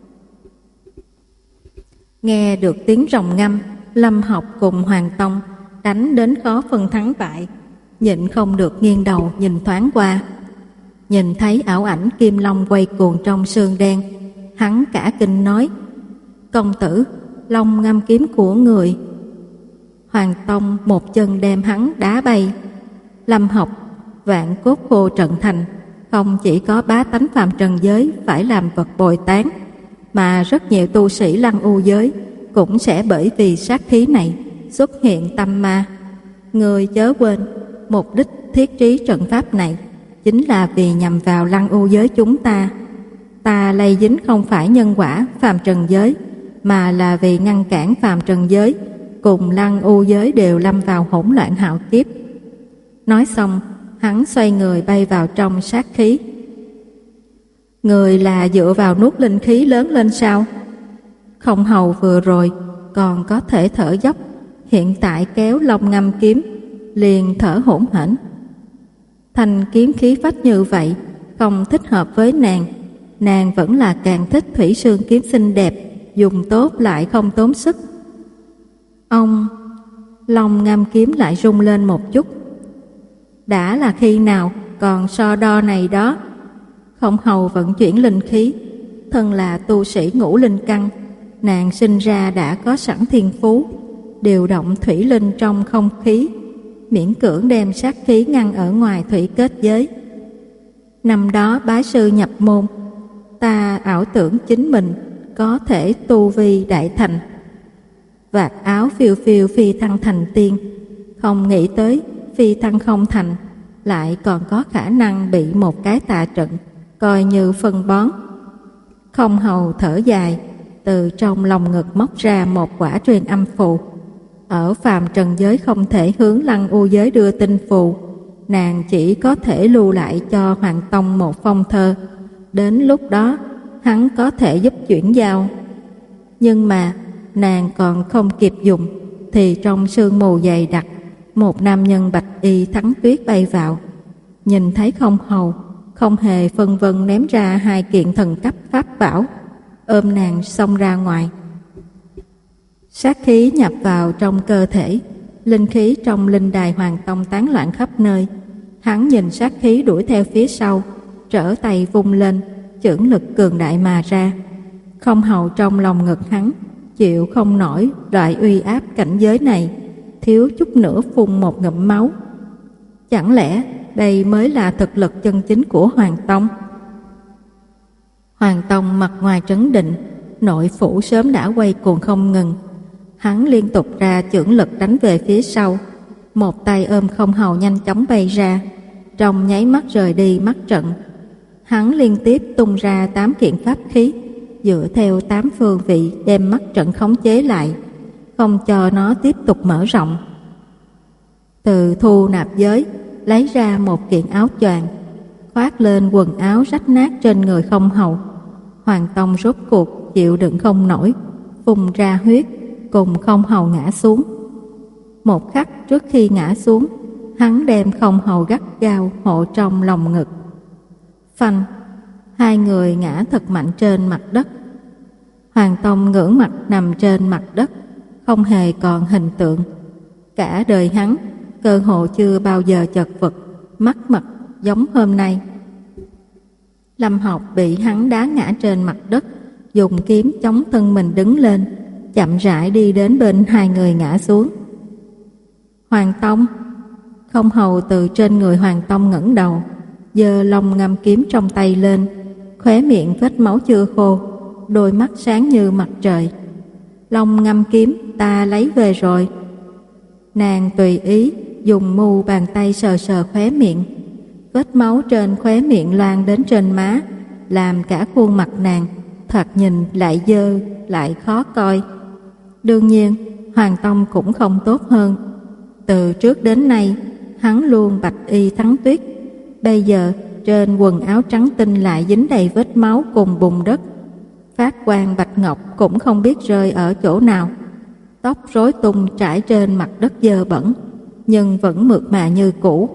Speaker 1: Nghe được tiếng rồng ngâm, Lâm Học cùng Hoàng Tông đánh đến khó phân thắng bại, nhịn không được nghiêng đầu nhìn thoáng qua. Nhìn thấy ảo ảnh kim long quay cuồng trong sương đen, hắn cả kinh nói: công tử, long ngâm kiếm của người. Hoàng Tông một chân đem hắn đá bay. Lâm Học, vạn cốt khô trận thành, không chỉ có bá tánh phàm trần giới phải làm vật bồi tán, mà rất nhiều tu sĩ lăng u giới cũng sẽ bởi vì sát khí này xuất hiện tâm ma. Người chớ quên, mục đích thiết trí trận pháp này chính là vì nhằm vào lăng u giới chúng ta. Ta lây dính không phải nhân quả phàm trần giới, mà là vì ngăn cản phàm trần giới cùng lăng u giới đều lâm vào hỗn loạn hạo kiếp. Nói xong, hắn xoay người bay vào trong sát khí. Người là dựa vào nuốt linh khí lớn lên sao? Không hầu vừa rồi còn có thể thở dốc, hiện tại kéo long ngâm kiếm liền thở hổn hển. Thanh kiếm khí phách như vậy không thích hợp với nàng. Nàng vẫn là càng thích thủy sương kiếm xinh đẹp, dùng tốt lại không tốn sức. Ông long ngâm kiếm lại rung lên một chút. Đã là khi nào còn so đo này đó. Không hầu vận chuyển linh khí, thân là tu sĩ ngũ linh căn, nàng sinh ra đã có sẵn thiên phú, điều động thủy linh trong không khí, miễn cưỡng đem sát khí ngăn ở ngoài thủy kết giới. Năm đó bái sư nhập môn, ta ảo tưởng chính mình có thể tu vi đại thành, vạt áo phiêu phiêu phi thăng thành tiên, không nghĩ tới phi thăng không thành, lại còn có khả năng bị một cái tà trận coi như phân bón. Không hầu thở dài, từ trong lòng ngực móc ra một quả truyền âm phù. Ở phàm trần giới không thể hướng lăng u giới đưa tin phù, nàng chỉ có thể lưu lại cho Hoàng Tông một phong thơ. Đến lúc đó hắn có thể giúp chuyển giao. Nhưng mà nàng còn không kịp dùng, thì trong sương mù dày đặc, một nam nhân bạch y thắng tuyết bay vào. Nhìn thấy không hầu, không hề phân vân ném ra hai kiện thần cấp pháp bảo, ôm nàng xông ra ngoài. Sát khí nhập vào trong cơ thể, linh khí trong linh đài Hoàng Tông tán loạn khắp nơi. Hắn nhìn sát khí đuổi theo phía sau, trở tay vung lên, chưởng lực cường đại mà ra. Không hầu trong lòng ngực hắn chịu không nổi loại uy áp cảnh giới này, thiếu chút nữa phun một ngụm máu. Chẳng lẽ đây mới là thực lực chân chính của Hoàng Tông? Hoàng Tông mặt ngoài trấn định, nội phủ sớm đã quay cuồng không ngừng. Hắn liên tục ra chưởng lực đánh về phía sau, một tay ôm không hầu nhanh chóng bay ra, trong nháy mắt rời đi mắt trận. Hắn liên tiếp tung ra tám kiện pháp khí, dựa theo tám phương vị đem mắt trận khống chế lại, không cho nó tiếp tục mở rộng. Từ thu nạp giới lấy ra một kiện áo choàng, khoác lên quần áo rách nát trên người không hầu. Hoàng Tông rốt cuộc chịu đựng không nổi, phun ra huyết, cùng không hầu ngã xuống, Một khắc trước khi ngã xuống, hắn đem Không Hầu gắt gao hộ trong lòng ngực. Phanh, hai người ngã thật mạnh trên mặt đất. Hoàng Tông ngưỡng mặt nằm trên mặt đất, không hề còn hình tượng. Cả đời hắn cơ hồ chưa bao giờ chật vật, mắc mặt giống hôm nay. Lâm Học bị hắn đá ngã trên mặt đất, dùng kiếm chống thân mình đứng lên, chậm rãi đi đến bên hai người ngã xuống. Hoàng Tông. Không Hầu từ trên người Hoàng Tông ngẩng đầu, giơ lông ngâm kiếm trong tay lên, khóe miệng vết máu chưa khô, đôi mắt sáng như mặt trời. Lông ngâm kiếm ta lấy về rồi. Nàng tùy ý dùng mu bàn tay sờ sờ khóe miệng. Vết máu trên khóe miệng loang đến trên má, làm cả khuôn mặt nàng thoạt nhìn lại dơ lại khó coi. Đương nhiên Hoàng Tông cũng không tốt hơn. Từ trước đến nay hắn luôn bạch y thắng tuyết, bây giờ trên quần áo trắng tinh lại dính đầy vết máu cùng bùn đất. Phát quan bạch ngọc cũng không biết rơi ở chỗ nào, tóc rối tung trải trên mặt đất dơ bẩn, nhưng vẫn mượt mà như cũ.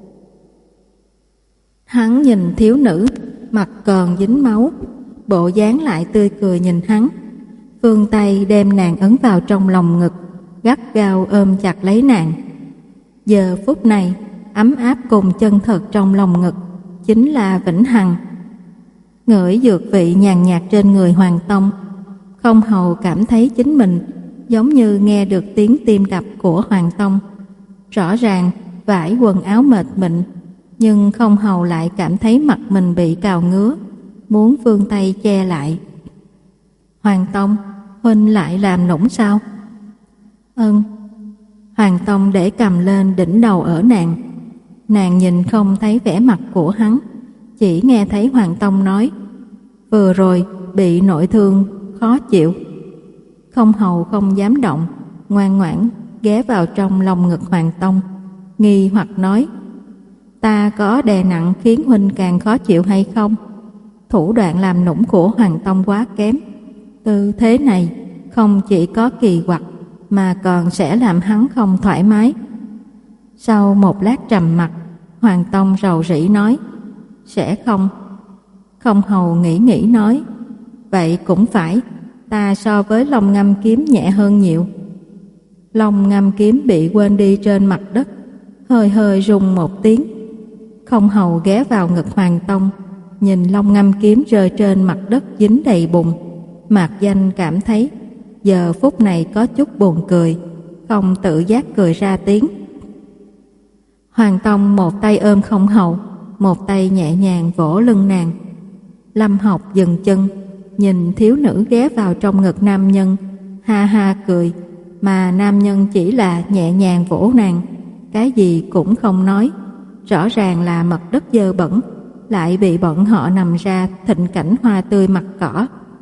Speaker 1: Hắn nhìn thiếu nữ, mặt còn dính máu, bộ dáng lại tươi cười nhìn hắn. Vươn tay đem nàng ấn vào trong lòng ngực, gắt gao ôm chặt lấy nàng. Giờ phút này, ấm áp cùng chân thật trong lòng ngực chính là vĩnh hằng. Ngửi dược vị nhàn nhạt trên người Hoàng Tông, Không Hầu cảm thấy chính mình giống như nghe được tiếng tim đập của Hoàng Tông. Rõ ràng vải quần áo mệt mịn, nhưng Không Hầu lại cảm thấy mặt mình bị cào ngứa, muốn vươn tay che lại. Hoàng Tông, huynh lại làm nũng sao? Ừm. Hoàng Tông để cầm lên đỉnh đầu ở nàng. Nàng nhìn không thấy vẻ mặt của hắn, chỉ nghe thấy Hoàng Tông nói, vừa rồi bị nội thương khó chịu. Không Hầu không dám động, ngoan ngoãn ghé vào trong lòng ngực Hoàng Tông, nghi hoặc nói, ta có đè nặng khiến huynh càng khó chịu hay không? Thủ đoạn làm nũng của Hoàng Tông quá kém. Tư thế này không chỉ có kỳ quặc mà còn sẽ làm hắn không thoải mái. Sau một lát trầm mặc, Hoàng Tông rầu rĩ nói, sẽ không. Không Hầu nghĩ nghĩ nói, vậy cũng phải, ta so với lông ngâm kiếm nhẹ hơn nhiều. Lông ngâm kiếm bị quên đi trên mặt đất, hơi hơi rung một tiếng. Không Hầu ghé vào ngực Hoàng Tông, nhìn lông ngâm kiếm rơi trên mặt đất dính đầy bùn. Mạc Danh cảm thấy giờ phút này có chút buồn cười, không tự giác cười ra tiếng. Hoàng Tông một tay ôm Không Hầu, một tay nhẹ nhàng vỗ lưng nàng. Lâm Học dừng chân, nhìn thiếu nữ ghé vào trong ngực nam nhân, ha ha cười, mà nam nhân chỉ là nhẹ nhàng vỗ nàng, cái gì cũng không nói. Rõ ràng là mặt đất dơ bẩn, lại bị bọn họ nằm ra thịnh cảnh hoa tươi mặt cỏ.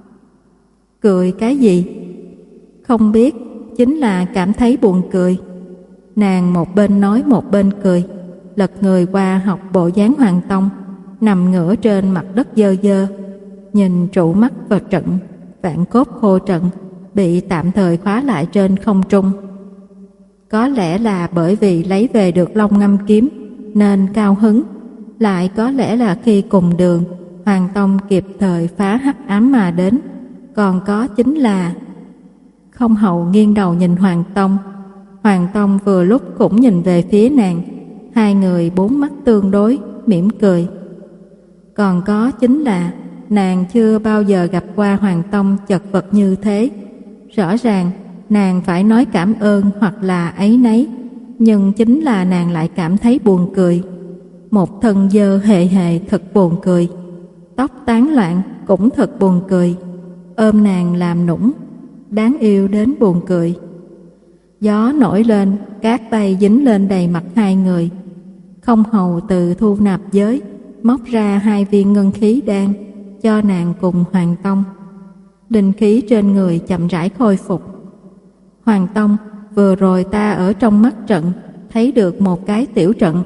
Speaker 1: Cười cái gì? Không biết, chính là cảm thấy buồn cười. Nàng một bên nói một bên cười, lật người qua học bộ dáng Hoàng Tông, nằm ngửa trên mặt đất dơ dơ, nhìn trụ mắt vào trận, vạn cốt khô trận, bị tạm thời khóa lại trên không trung. Có lẽ là bởi vì lấy về được lông ngâm kiếm nên cao hứng, lại có lẽ là khi cùng đường Hoàng Tông kịp thời phá hắc ám mà đến, còn có chính là... Không Hầu nghiêng đầu nhìn Hoàng Tông, Hoàng Tông vừa lúc cũng nhìn về phía nàng, hai người bốn mắt tương đối, mỉm cười. Còn có chính là nàng chưa bao giờ gặp qua Hoàng Tông chật vật như thế. Rõ ràng nàng phải nói cảm ơn hoặc là áy náy, nhưng chính là nàng lại cảm thấy buồn cười. Một thân dơ hề hề thật buồn cười, tóc tán loạn cũng thật buồn cười, ôm nàng làm nũng, đáng yêu đến buồn cười. Gió nổi lên, cát bay dính lên đầy mặt hai người. Không Hầu từ thu nạp giới móc ra hai viên ngân khí đan cho nàng cùng Hoàng Tông. Linh khí trên người chậm rãi khôi phục. Hoàng Tông, vừa rồi ta ở trong mắt trận thấy được một cái tiểu trận.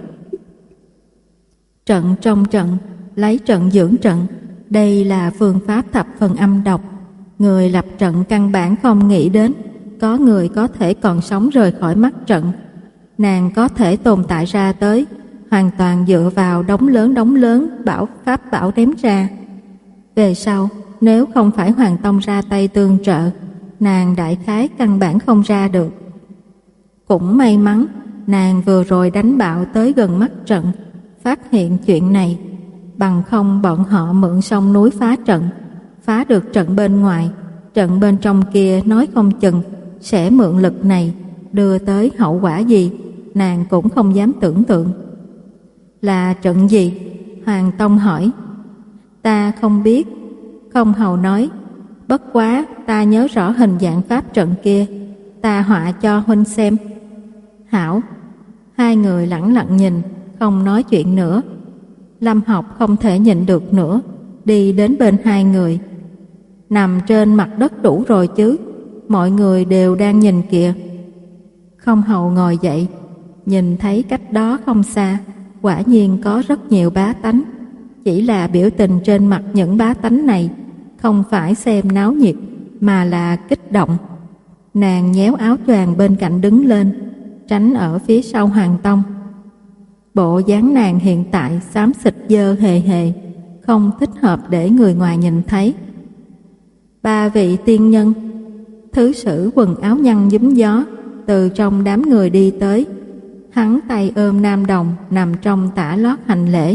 Speaker 1: Trận trong trận, lấy trận dưỡng trận, đây là phương pháp thập phần âm độc. Người lập trận căn bản không nghĩ đến, có người có thể còn sống rời khỏi mắt trận. Nàng có thể tồn tại ra tới, hoàn toàn dựa vào đống lớn đống lớn bảo pháp bảo ném ra. Về sau, nếu không phải Hoàng Tông ra tay tương trợ, nàng đại khái căn bản không ra được. Cũng may mắn, nàng vừa rồi đánh bạo tới gần mắt trận, phát hiện chuyện này, bằng không bọn họ mượn sông núi phá trận, phá được trận bên ngoài, trận bên trong kia nói không chừng sẽ mượn lực này đưa tới hậu quả gì, nàng cũng không dám tưởng tượng. Là trận gì? Hoàng Tông hỏi. Ta không biết. Không hầu nói. Bất quá ta nhớ rõ hình dạng pháp trận kia, ta họa cho huynh xem. Hảo. Hai người lẳng lặng nhìn, không nói chuyện nữa. Lâm Học không thể nhịn được nữa, đi đến bên hai người. Nằm trên mặt đất đủ rồi chứ, mọi người đều đang nhìn kìa. Không hầu ngồi dậy, nhìn thấy cách đó không xa, quả nhiên có rất nhiều bá tánh. Chỉ là biểu tình trên mặt những bá tánh này không phải xem náo nhiệt, mà là kích động. Nàng nhéo áo choàng bên cạnh đứng lên, tránh ở phía sau Hoàng Tông. Bộ dáng nàng hiện tại xám xịt dơ hề hề, không thích hợp để người ngoài nhìn thấy. Ba vị tiên nhân. Thứ sử quần áo nhăn nhúm gió từ trong đám người đi tới. Hắn tay ôm Nam Đồng nằm trong tả lót hành lễ.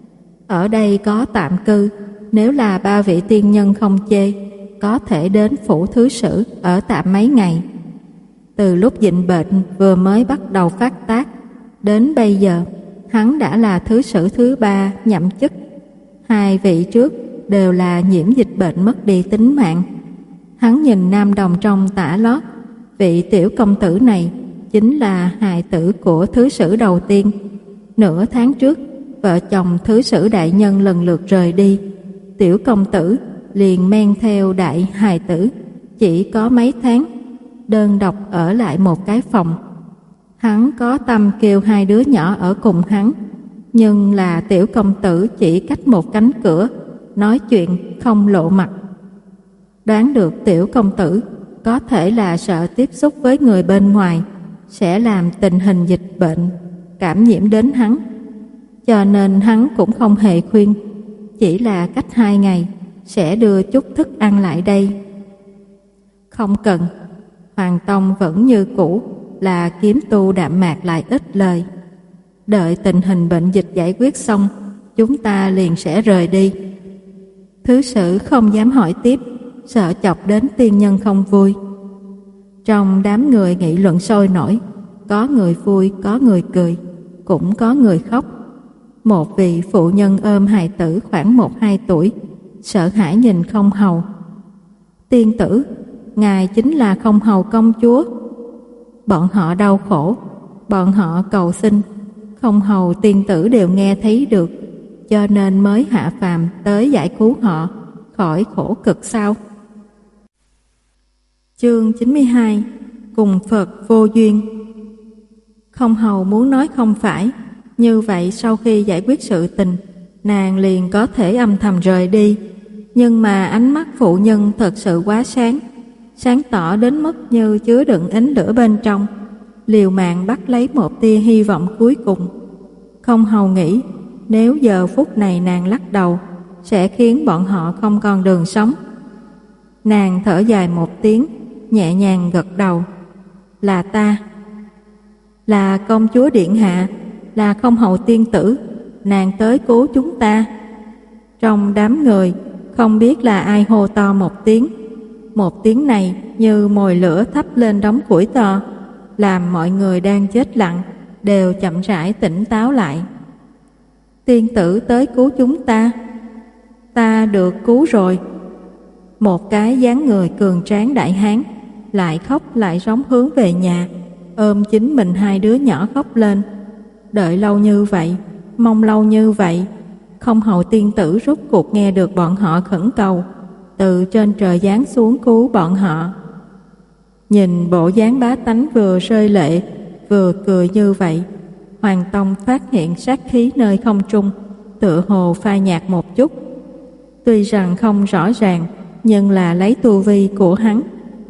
Speaker 1: Ở đây có tạm cư, nếu là ba vị tiên nhân không chê, có thể đến phủ thứ sử ở tạm mấy ngày. Từ lúc dịch bệnh vừa mới bắt đầu phát tác đến bây giờ, hắn đã là thứ sử thứ ba nhậm chức. Hai vị trước đều là nhiễm dịch bệnh mất đi tính mạng. Hắn nhìn Nam Đồng trong tả lót, vị tiểu công tử này chính là hài tử của thứ sử đầu tiên. Nửa tháng trước, vợ chồng thứ sử đại nhân lần lượt rời đi, tiểu công tử liền men theo đại hài tử, chỉ có mấy tháng, đơn độc ở lại một cái phòng. Hắn có tâm kêu hai đứa nhỏ ở cùng hắn, nhưng là tiểu công tử chỉ cách một cánh cửa, nói chuyện không lộ mặt. Đoán được tiểu công tử có thể là sợ tiếp xúc với người bên ngoài sẽ làm tình hình dịch bệnh cảm nhiễm đến hắn, cho nên hắn cũng không hề khuyên, chỉ là cách hai ngày sẽ đưa chút thức ăn lại đây. Không cần. Hoàng Tông vẫn như cũ là kiếm tu đạm mạc lại ít lời. Đợi tình hình bệnh dịch giải quyết xong, chúng ta liền sẽ rời đi. Thứ sử không dám hỏi tiếp, sợ chọc đến tiên nhân không vui. Trong đám người nghị luận sôi nổi, có người vui, có người cười, cũng có người khóc. Một vị phụ nhân ôm hài tử khoảng một hai tuổi, sợ hãi nhìn Không hầu. Tiên tử, ngài chính là Không hầu công chúa. Bọn họ đau khổ, bọn họ cầu xin, Không hầu tiên tử đều nghe thấy được, cho nên mới hạ phàm tới giải cứu họ khỏi khổ cực sao? Chương chín mươi hai. Cùng Phật vô duyên. Không hầu muốn nói không phải, như vậy sau khi giải quyết sự tình, nàng liền có thể âm thầm rời đi. Nhưng mà ánh mắt phụ nhân thật sự quá sáng, sáng tỏ đến mức như chứa đựng ánh lửa bên trong, liều mạng bắt lấy một tia hy vọng cuối cùng. Không hầu nghĩ, nếu giờ phút này nàng lắc đầu, sẽ khiến bọn họ không còn đường sống. Nàng thở dài một tiếng, nhẹ nhàng gật đầu. Là ta. Là công chúa điện hạ, là Không hầu tiên tử, nàng tới cứu chúng ta. Trong đám người, không biết là ai hô to một tiếng. Một tiếng này như mồi lửa thắp lên đống củi to, làm mọi người đang chết lặng đều chậm rãi tỉnh táo lại. Tiên tử tới cứu chúng ta. Ta được cứu rồi. Một cái dáng người cường tráng đại hán lại khóc lại rống hướng về nhà, ôm chính mình hai đứa nhỏ khóc lên. Đợi lâu như vậy, mong lâu như vậy, Không hầu tiên tử rốt cuộc nghe được bọn họ khẩn cầu, từ trên trời giáng xuống cứu bọn họ. Nhìn bộ dáng bá tánh vừa rơi lệ vừa cười như vậy, Hoàng Tông phát hiện sát khí nơi không trung tựa hồ phai nhạt một chút. Tuy rằng không rõ ràng, nhưng là lấy tu vi của hắn,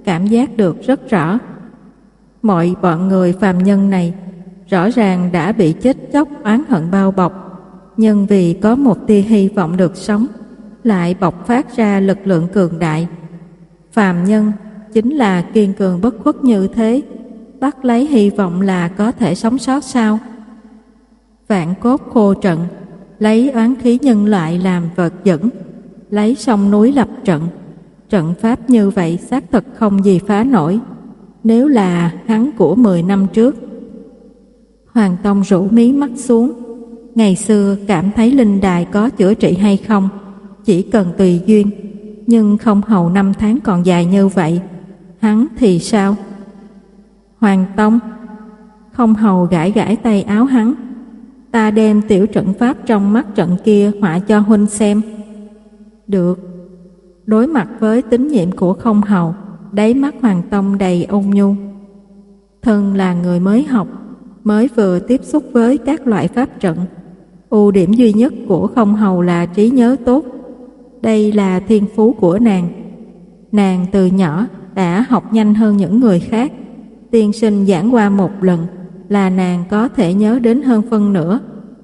Speaker 1: cảm giác được rất rõ. Mọi bọn người phàm nhân này rõ ràng đã bị chết chóc oán hận bao bọc, nhưng vì có một tia hy vọng được sống, lại bộc phát ra lực lượng cường đại. Phàm nhân chính là kiên cường bất khuất như thế, bắt lấy hy vọng là có thể sống sót sao? Vạn cốt khô trận, lấy oán khí nhân loại làm vật dẫn, lấy sông núi lập trận. Trận pháp như vậy xác thực không gì phá nổi. Nếu là hắn của mười năm trước. Hoàng Tông rũ mí mắt xuống. Ngày xưa cảm thấy linh đài có chữa trị hay không chỉ cần tùy duyên, nhưng không hầu năm tháng còn dài như vậy. Hắn thì sao? Hoàng Tông. Không hầu gãi gãi tay áo hắn. Ta đem tiểu trận pháp trong mắt trận kia họa cho huynh xem. Được. Đối mặt với tín nhiệm của không hầu, đáy mắt Hoàng Tông đầy ôn nhu. Thân là người mới học, mới vừa tiếp xúc với các loại pháp trận, ưu điểm duy nhất của không hầu là trí nhớ tốt. Đây là thiên phú của nàng. Nàng từ nhỏ đã học nhanh hơn những người khác. Tiên sinh giảng qua một lần là nàng có thể nhớ đến hơn phân nửa.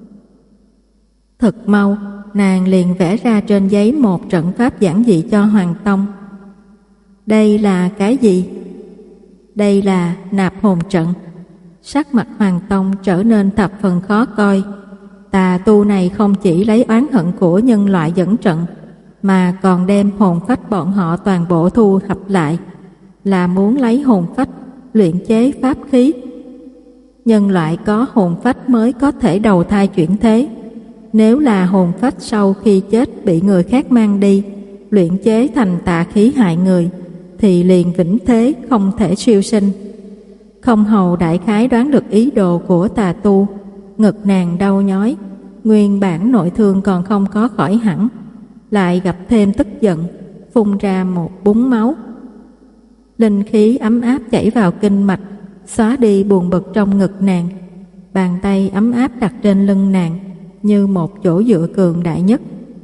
Speaker 1: Thật mau, nàng liền vẽ ra trên giấy một trận pháp giản dị cho Hoàng Tông. Đây là cái gì? Đây là nạp hồn trận. Sắc mặt Hoàng Tông trở nên thập phần khó coi. Tà tu này không chỉ lấy oán hận của nhân loại dẫn trận, mà còn đem hồn phách bọn họ toàn bộ thu thập lại, là muốn lấy hồn phách luyện chế pháp khí. Nhân loại có hồn phách mới có thể đầu thai chuyển thế. Nếu là hồn phách sau khi chết bị người khác mang đi, luyện chế thành tà khí hại người, thì liền vĩnh thế không thể siêu sinh. Không hầu đại khái đoán được ý đồ của tà tu. Ngực nàng đau nhói, nguyên bản nội thương còn không có khỏi hẳn, lại gặp thêm tức giận, phun ra một búng máu. Linh khí ấm áp chảy vào kinh mạch, xóa đi buồn bực trong ngực nàng. Bàn tay ấm áp đặt trên lưng nàng như một chỗ dựa cường đại nhất.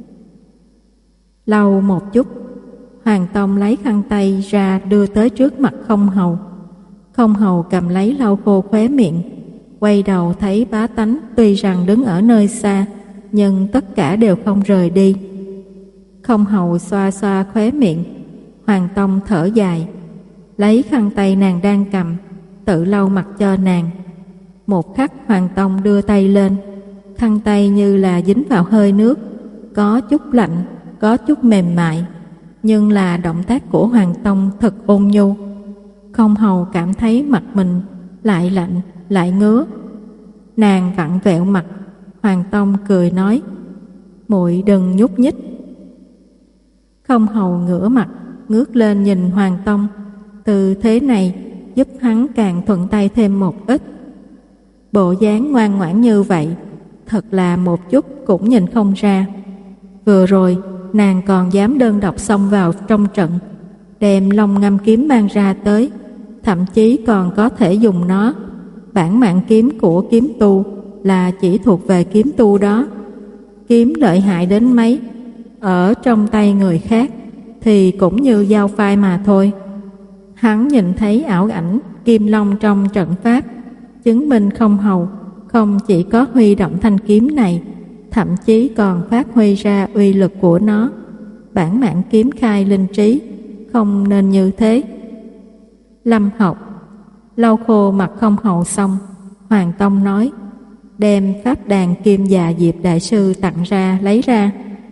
Speaker 1: Lau một chút, Hoàng Tông lấy khăn tay ra đưa tới trước mặt không hầu. Không hầu cầm lấy lau khô khóe miệng, quay đầu thấy bá tánh tuy rằng đứng ở nơi xa, nhưng tất cả đều không rời đi. Không hầu xoa xoa khóe miệng. Hoàng Tông thở dài, lấy khăn tay nàng đang cầm, tự lau mặt cho nàng. Một khắc Hoàng Tông đưa tay lên, khăn tay như là dính vào hơi nước, có chút lạnh, có chút mềm mại, nhưng là động tác của Hoàng Tông thật ôn nhu. Không hầu cảm thấy mặt mình lại lạnh lại ngứa. Nàng vặn vẹo mặt. Hoàng Tông cười nói, muội đừng nhúc nhích. Không hầu ngửa mặt ngước lên nhìn Hoàng Tông. Từ thế này giúp hắn càng thuận tay thêm một ít. Bộ dáng ngoan ngoãn như vậy, thật là một chút cũng nhìn không ra. Vừa rồi nàng còn dám đơn độc xông vào trong trận, đem Long Ngâm kiếm mang ra tới, thậm chí còn có thể dùng nó. Bản mạng kiếm của kiếm tu là chỉ thuộc về kiếm tu đó. Kiếm lợi hại đến mấy, ở trong tay người khác thì cũng như dao phai mà thôi. Hắn nhìn thấy ảo ảnh Kim Long trong trận pháp, chứng minh không hầu không chỉ có huy động thanh kiếm này, thậm chí còn phát huy ra uy lực của nó. Bản mạng kiếm khai linh trí, không nên như thế. Lâm Học lau khô mặt không hầu xong, Hoàng Tông nói, đem pháp đàn Kim Già Diệp Đại Sư tặng ra lấy ra.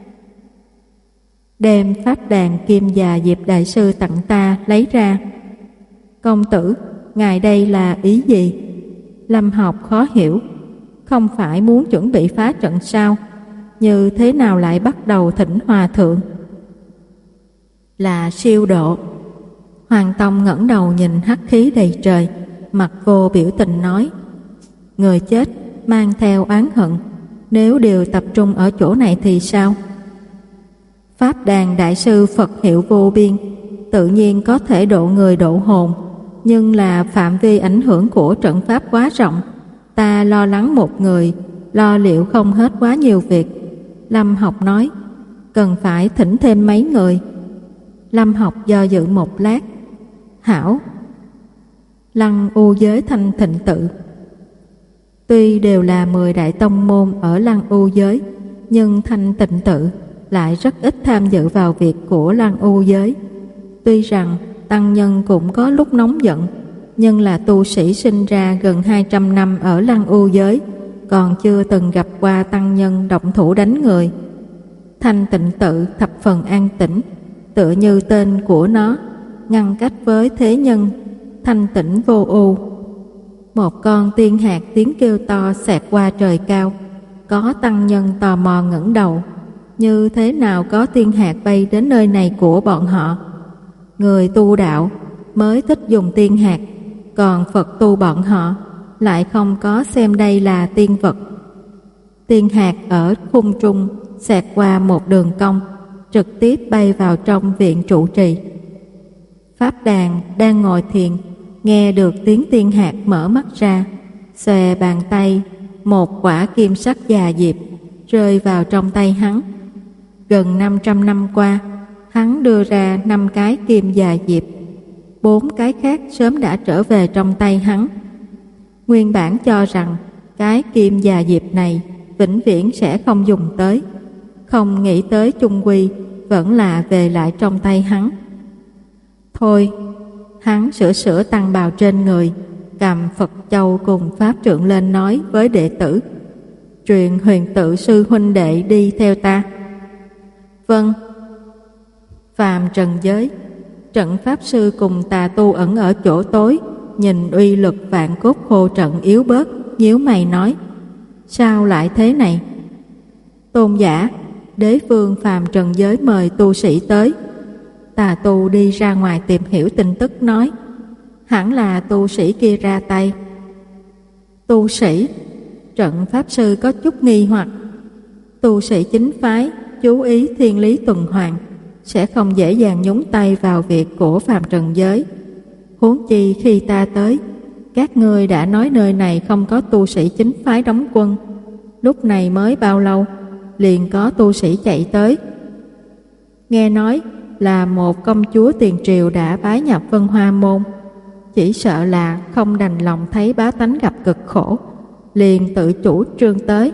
Speaker 1: Đem pháp đàn Kim Già Diệp Đại Sư tặng ta lấy ra. Công tử, ngài đây là ý gì? Lâm Học khó hiểu. Không phải muốn chuẩn bị phá trận sao? Như thế nào lại bắt đầu thỉnh hòa thượng? Là siêu độ. Hoàng Tông ngẩng đầu nhìn hắc khí đầy trời, mặt vô biểu tình nói, người chết mang theo oán hận, nếu đều tập trung ở chỗ này thì sao? Pháp đàn Đại Sư Phật hiệu vô biên, tự nhiên có thể độ người độ hồn, nhưng là phạm vi ảnh hưởng của trận pháp quá rộng, ta lo lắng một người lo liệu không hết quá nhiều việc. Lâm Học nói, cần phải thỉnh thêm mấy người. Lâm Học do dự một lát, Hảo. Lăng U giới Thanh Tịnh Tự. Tuy đều là mười đại tông môn ở Lăng U giới, nhưng Thanh Tịnh Tự lại rất ít tham dự vào việc của Lăng U giới. Tuy rằng tăng nhân cũng có lúc nóng giận, nhưng là tu sĩ sinh ra gần hai trăm năm ở Lăng U giới, còn chưa từng gặp qua tăng nhân động thủ đánh người. Thanh Tịnh Tự thập phần an tĩnh, tựa như tên của nó, ngăn cách với thế nhân, thanh tĩnh vô ưu. Một con tiên hạt tiếng kêu to xẹt qua trời cao, có tăng nhân tò mò ngẩng đầu, như thế nào có tiên hạt bay đến nơi này của bọn họ. Người tu đạo mới thích dùng tiên hạt, còn Phật tu bọn họ lại không có xem đây là tiên vật. Tiên hạt ở khung trung xẹt qua một đường cong, trực tiếp bay vào trong viện trụ trì. Pháp Đàn đang ngồi thiền, nghe được tiếng tiên hạt mở mắt ra, xòe bàn tay, một quả kim sắc già diệp rơi vào trong tay hắn. Gần năm trăm năm qua, hắn đưa ra năm cái kim già diệp, bốn cái khác sớm đã trở về trong tay hắn. Nguyên bản cho rằng cái kim già diệp này vĩnh viễn sẽ không dùng tới, không nghĩ tới chung quy vẫn là về lại trong tay hắn. Thôi, hắn sửa sửa tăng bào trên người, cầm Phật châu cùng pháp trượng lên nói với đệ tử: truyền Huyền Tự sư huynh đệ đi theo ta. Vâng. Phàm trần giới, trận pháp sư cùng tà tu ẩn ở chỗ tối, nhìn uy lực vạn cốt khô trận yếu bớt, nhíu mày nói: sao lại thế này? Tôn giả, đế vương phàm trần giới mời tu sĩ tới. Tà tu đi ra ngoài tìm hiểu tin tức nói: hẳn là tu sĩ kia ra tay. Tu sĩ? Trận pháp sư có chút nghi hoặc. Tu sĩ chính phái chú ý thiên lý tuần hoàn, sẽ không dễ dàng nhúng tay vào việc của phàm trần giới. Huống chi khi ta tới, các ngươi đã nói nơi này không có tu sĩ chính phái đóng quân. Lúc này mới bao lâu, liền có tu sĩ chạy tới. Nghe nói là một công chúa tiền triều đã bái nhập Vân Hoa môn, chỉ sợ là không đành lòng thấy bá tánh gặp cực khổ, liền tự chủ trương tới.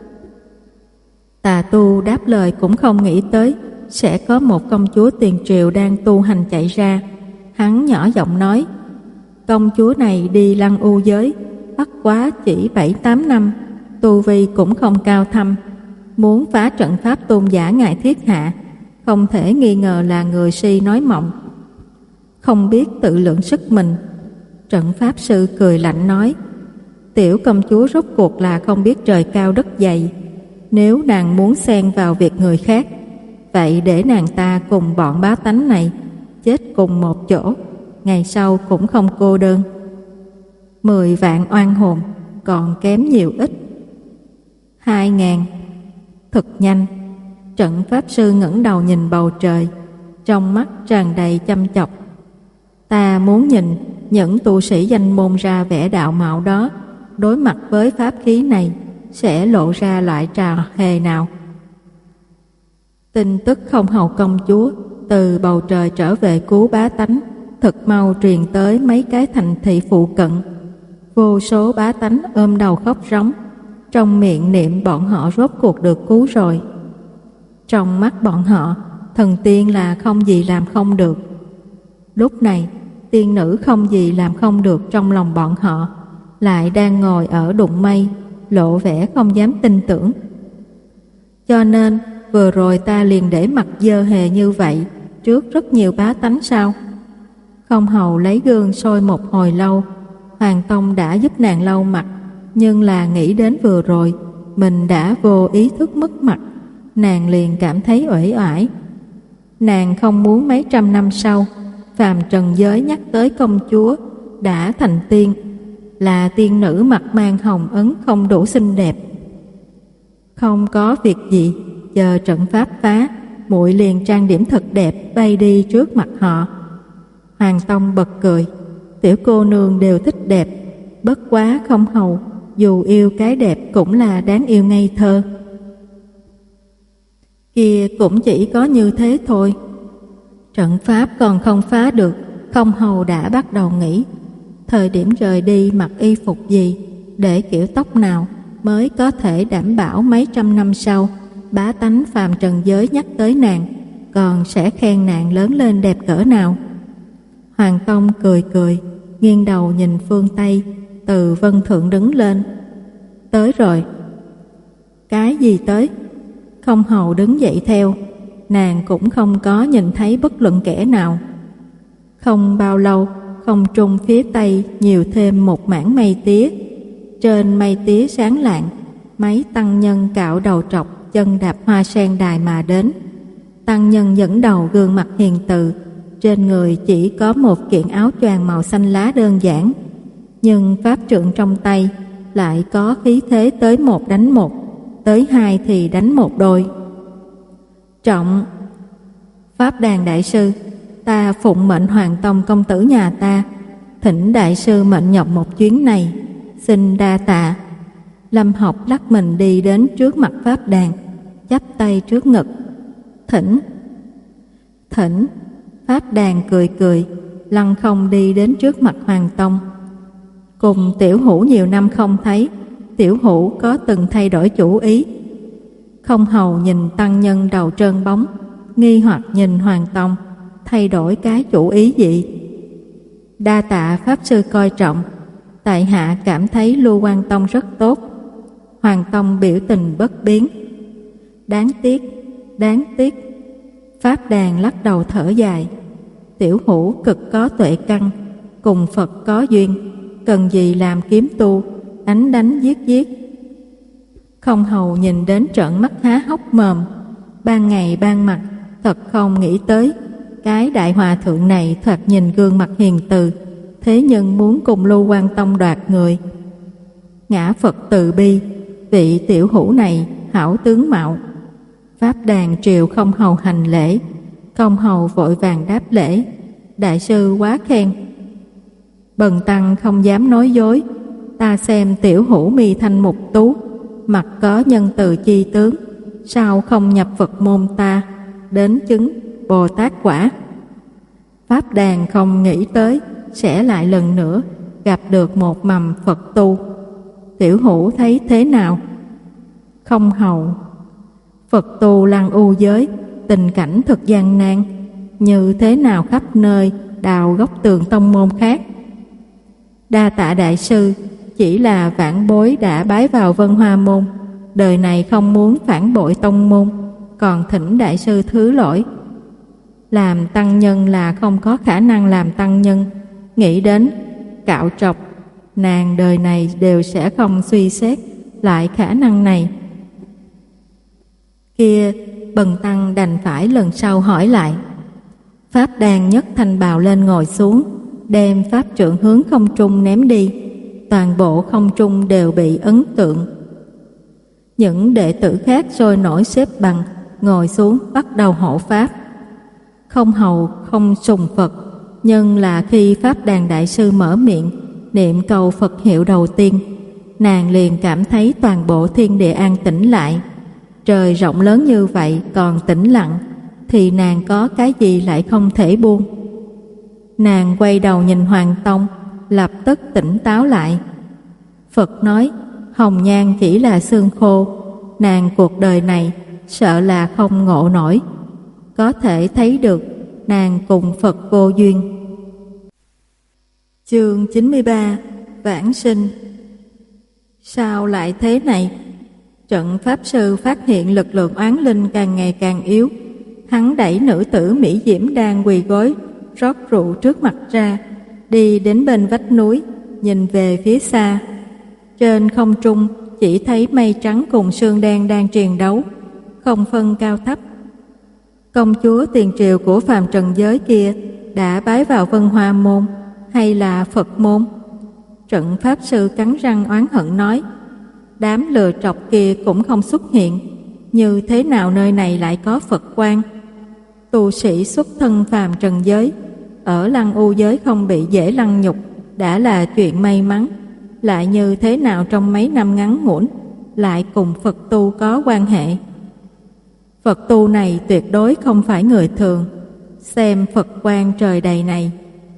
Speaker 1: Tà tu đáp lời cũng không nghĩ tới sẽ có một công chúa tiền triều đang tu hành chạy ra. Hắn nhỏ giọng nói: công chúa này đi Lăng U giới bất quá chỉ bảy tám năm, tu vi cũng không cao thâm, muốn phá trận pháp tôn giả ngài thiết hạ, không thể nghi ngờ là người si nói mộng, không biết tự lượng sức mình. Trận pháp sư cười lạnh nói: tiểu công chúa rốt cuộc là không biết trời cao đất dày, nếu nàng muốn xen vào việc người khác, vậy để nàng ta cùng bọn bá tánh này chết cùng một chỗ, ngày sau cũng không cô đơn. Mười vạn oan hồn còn kém nhiều ít. Hai ngàn. Thật nhanh. Trận pháp sư ngẩng đầu nhìn bầu trời, trong mắt tràn đầy chăm chọc. Ta muốn nhìn những tu sĩ danh môn ra vẻ đạo mạo đó, đối mặt với pháp khí này sẽ lộ ra loại trò hề nào. Tin tức không hầu công chúa từ bầu trời trở về cứu bá tánh thật mau truyền tới mấy cái thành thị phụ cận. Vô số bá tánh ôm đầu khóc rống, trong miệng niệm bọn họ rốt cuộc được cứu rồi. Trong mắt bọn họ, thần tiên là không gì làm không được. Lúc này, tiên nữ không gì làm không được trong lòng bọn họ lại đang ngồi ở đụng mây, lộ vẻ không dám tin tưởng. Cho nên vừa rồi ta liền để mặt dơ hề như vậy trước rất nhiều bá tánh sao? Không hầu lấy gương soi một hồi lâu, Hoàng Tông đã giúp nàng lau mặt, nhưng là nghĩ đến vừa rồi mình đã vô ý thức mất mặt, nàng liền cảm thấy uể oải. Nàng không muốn mấy trăm năm sau phàm trần giới nhắc tới công chúa đã thành tiên, là tiên nữ mặt mang hồng ấn không đủ xinh đẹp. Không có việc gì, chờ trận pháp phá, muội liền trang điểm thật đẹp bay đi trước mặt họ. Hoàng Tông bật cười: tiểu cô nương đều thích đẹp, bất quá không hầu, dù yêu cái đẹp cũng là đáng yêu ngây thơ. Kia cũng chỉ có như thế thôi. Trận pháp còn không phá được, Không hầu đã bắt đầu nghĩ thời điểm rời đi mặc y phục gì, để kiểu tóc nào mới có thể đảm bảo mấy trăm năm sau bá tánh phàm trần giới nhắc tới nàng còn sẽ khen nàng lớn lên đẹp cỡ nào. Hoàng Tông cười cười, nghiêng đầu nhìn phương Tây. Từ Vân Thượng đứng lên. Tới rồi. Cái gì tới? Không hầu đứng dậy theo. Nàng cũng không có nhìn thấy bất luận kẻ nào. Không bao lâu, không trung phía Tây nhiều thêm một mảng mây tía. Trên mây tía sáng lạng, mấy tăng nhân cạo đầu trọc, chân đạp hoa sen đài mà đến. Tăng nhân dẫn đầu gương mặt hiền từ, trên người chỉ có một kiện áo choàng màu xanh lá đơn giản, nhưng pháp trượng trong tay lại có khí thế tới một đánh một, tới hai thì đánh một đôi. Trọng! Pháp Đàn đại sư, ta phụng mệnh Hoàng Tông công tử nhà ta, thỉnh đại sư mệnh nhọc một chuyến này, xin đa tạ. Lâm Học lắc mình đi đến trước mặt Pháp Đàn, chắp tay trước ngực. Thỉnh! Thỉnh! Pháp Đàn cười cười, lăng không đi đến trước mặt Hoàng Tông. Cùng Tiểu Hữu nhiều năm không thấy, Tiểu Hữu có từng thay đổi chủ ý? Không hầu nhìn tăng nhân đầu trơn bóng, nghi hoặc nhìn Hoàng Tông, thay đổi cái chủ ý gì? Đa tạ Pháp Sư coi trọng, tại hạ cảm thấy Lưu Quan Tông rất tốt. Hoàng Tông biểu tình bất biến. Đáng tiếc, đáng tiếc. Pháp Đàn lắc đầu thở dài. Tiểu Hữu cực có tuệ căn, cùng Phật có duyên, cần gì làm kiếm tu, đánh đánh giết giết. Không hầu nhìn đến trợn mắt há hốc mồm. Ban ngày ban mặt, thật không nghĩ tới cái đại hòa thượng này thoạt nhìn gương mặt hiền từ, thế nhưng muốn cùng Lưu Quan Tông đoạt người. Ngã Phật từ bi, vị Tiểu Hữu này hảo tướng mạo. Pháp Đàn triều không hầu hành lễ. Không hầu vội vàng đáp lễ. Đại sư quá khen. Bần tăng không dám nói dối. Ta xem Tiểu Hữu mi thanh mục tú, mặt có nhân từ chi tướng, sao không nhập Phật môn ta, đến chứng Bồ Tát quả. Pháp Đàn không nghĩ tới sẽ lại lần nữa gặp được một mầm Phật tu. Tiểu Hữu thấy thế nào? Không hầu: Phật tu lăng u giới, tình cảnh thực gian nan, như thế nào khắp nơi đào góc tường tông môn khác. Đa tạ đại sư, chỉ là vãn bối đã bái vào Vân Hoa môn, đời này không muốn phản bội tông môn, còn thỉnh đại sư thứ lỗi. Làm tăng nhân là không có khả năng làm tăng nhân, nghĩ đến cạo trọc, nàng đời này đều sẽ không suy xét lại khả năng này. Kia, bần tăng đành phải lần sau hỏi lại. Pháp Đàn nhấc thanh bào lên ngồi xuống, đem pháp trượng hướng không trung ném đi. Toàn bộ không trung đều bị ấn tượng. Những đệ tử khác sôi nổi xếp bằng, ngồi xuống bắt đầu hộ pháp. Không hầu không sùng Phật, nhưng là khi Pháp Đàn đại sư mở miệng niệm câu Phật hiệu đầu tiên, nàng liền cảm thấy toàn bộ thiên địa an tĩnh lại. Trời rộng lớn như vậy còn tĩnh lặng, thì nàng có cái gì lại không thể buông. Nàng quay đầu nhìn Hoàng Tông, lập tức tỉnh táo lại. Phật nói, hồng nhan chỉ là xương khô, nàng cuộc đời này sợ là không ngộ nổi. Có thể thấy được nàng cùng Phật vô duyên. Chương chín mươi ba: Vãng sinh. Sao lại thế này? Trận pháp sư phát hiện lực lượng oán linh càng ngày càng yếu. Hắn đẩy nữ tử Mỹ Diễm đang quỳ gối rót rượu trước mặt ra, đi đến bên vách núi, nhìn về phía xa. Trên không trung chỉ thấy mây trắng cùng sương đen đang triền đấu, không phân cao thấp. Công chúa tiền triều của phàm trần giới kia đã bái vào Vân Hoa môn hay là Phật môn? Trận pháp sư cắn răng oán hận nói, đám lừa trọc kia cũng không xuất hiện, như thế nào nơi này lại có Phật quan? Tu sĩ xuất thân phàm trần giới, ở lăng u giới không bị dễ lăng nhục đã là chuyện may mắn, lại như thế nào trong mấy năm ngắn ngủn lại cùng Phật tu có quan hệ? Phật tu này tuyệt đối không phải người thường. Xem Phật quan trời đầy này,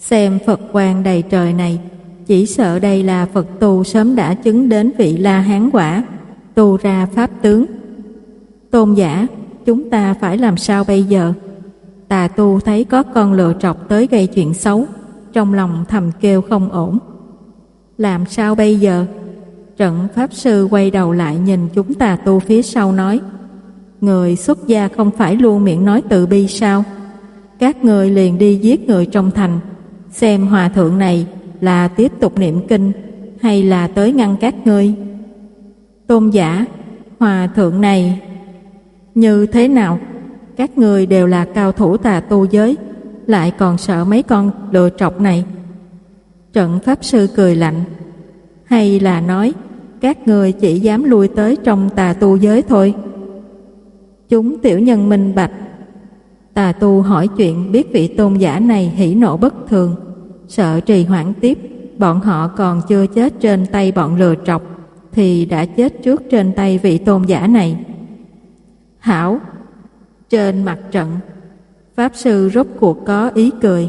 Speaker 1: Xem Phật quang đầy trời này, chỉ sợ đây là Phật tu sớm đã chứng đến vị La Hán quả, tu ra pháp tướng. Tôn giả, chúng ta phải làm sao bây giờ? Tà tu thấy có con lừa trọc tới gây chuyện xấu, trong lòng thầm kêu không ổn. Làm sao bây giờ? Trận pháp sư quay đầu lại nhìn chúng tà tu phía sau nói: người xuất gia không phải luôn miệng nói từ bi sao? Các người liền đi giết người trong thành, xem hòa thượng này là tiếp tục niệm kinh hay là tới ngăn các ngươi. Tôn giả, hòa thượng này như thế nào? Các người đều là cao thủ tà tu giới, lại còn sợ mấy con lừa trọc này. Trận pháp sư cười lạnh: hay là nói các người chỉ dám lui tới trong tà tu giới thôi? Chúng tiểu nhân minh bạch. Tà tu hỏi chuyện biết vị tôn giả này hỉ nộ bất thường, sợ trì hoãn tiếp, bọn họ còn chưa chết trên tay bọn lừa trọc thì đã chết trước trên tay vị tôn giả này. Hảo. Trên mặt trận, pháp sư rốt cuộc có ý cười.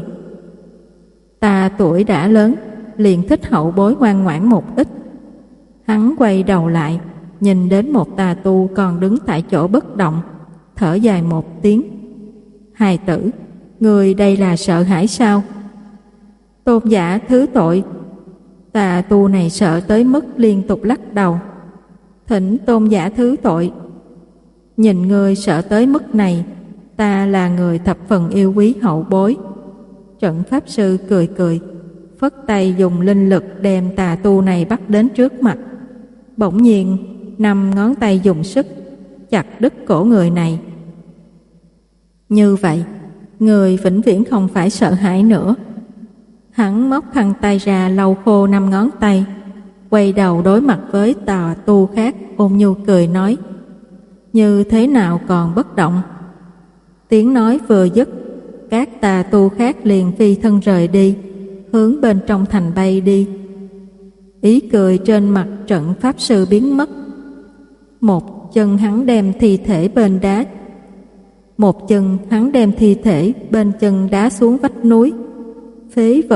Speaker 1: Ta tuổi đã lớn, liền thích hậu bối ngoan ngoãn một ít. Hắn quay đầu lại, nhìn đến một tà tu còn đứng tại chỗ bất động, thở dài một tiếng. Hài tử, người đây là sợ hãi sao? Tôn giả thứ tội. Tà tu này sợ tới mức liên tục lắc đầu. Thỉnh tôn giả thứ tội. Nhìn người sợ tới mức này, ta là người thập phần yêu quý hậu bối. Trận pháp sư cười cười, phất tay dùng linh lực đem tà tu này bắt đến trước mặt. Bỗng nhiên năm ngón tay dùng sức chặt đứt cổ người này. Như vậy, người vĩnh viễn không phải sợ hãi nữa. Hắn móc khăn tay ra lau khô năm ngón tay, quay đầu đối mặt với tà tu khác, ôn nhu cười nói: như thế nào còn bất động? Tiếng nói vừa dứt, các tà tu khác liền phi thân rời đi, hướng bên trong thành bay đi. Ý cười trên mặt trận pháp sư biến mất. Một chân hắn đem thi thể bên đá Một chân hắn đem thi thể bên chân đá xuống vách núi. Phế vật.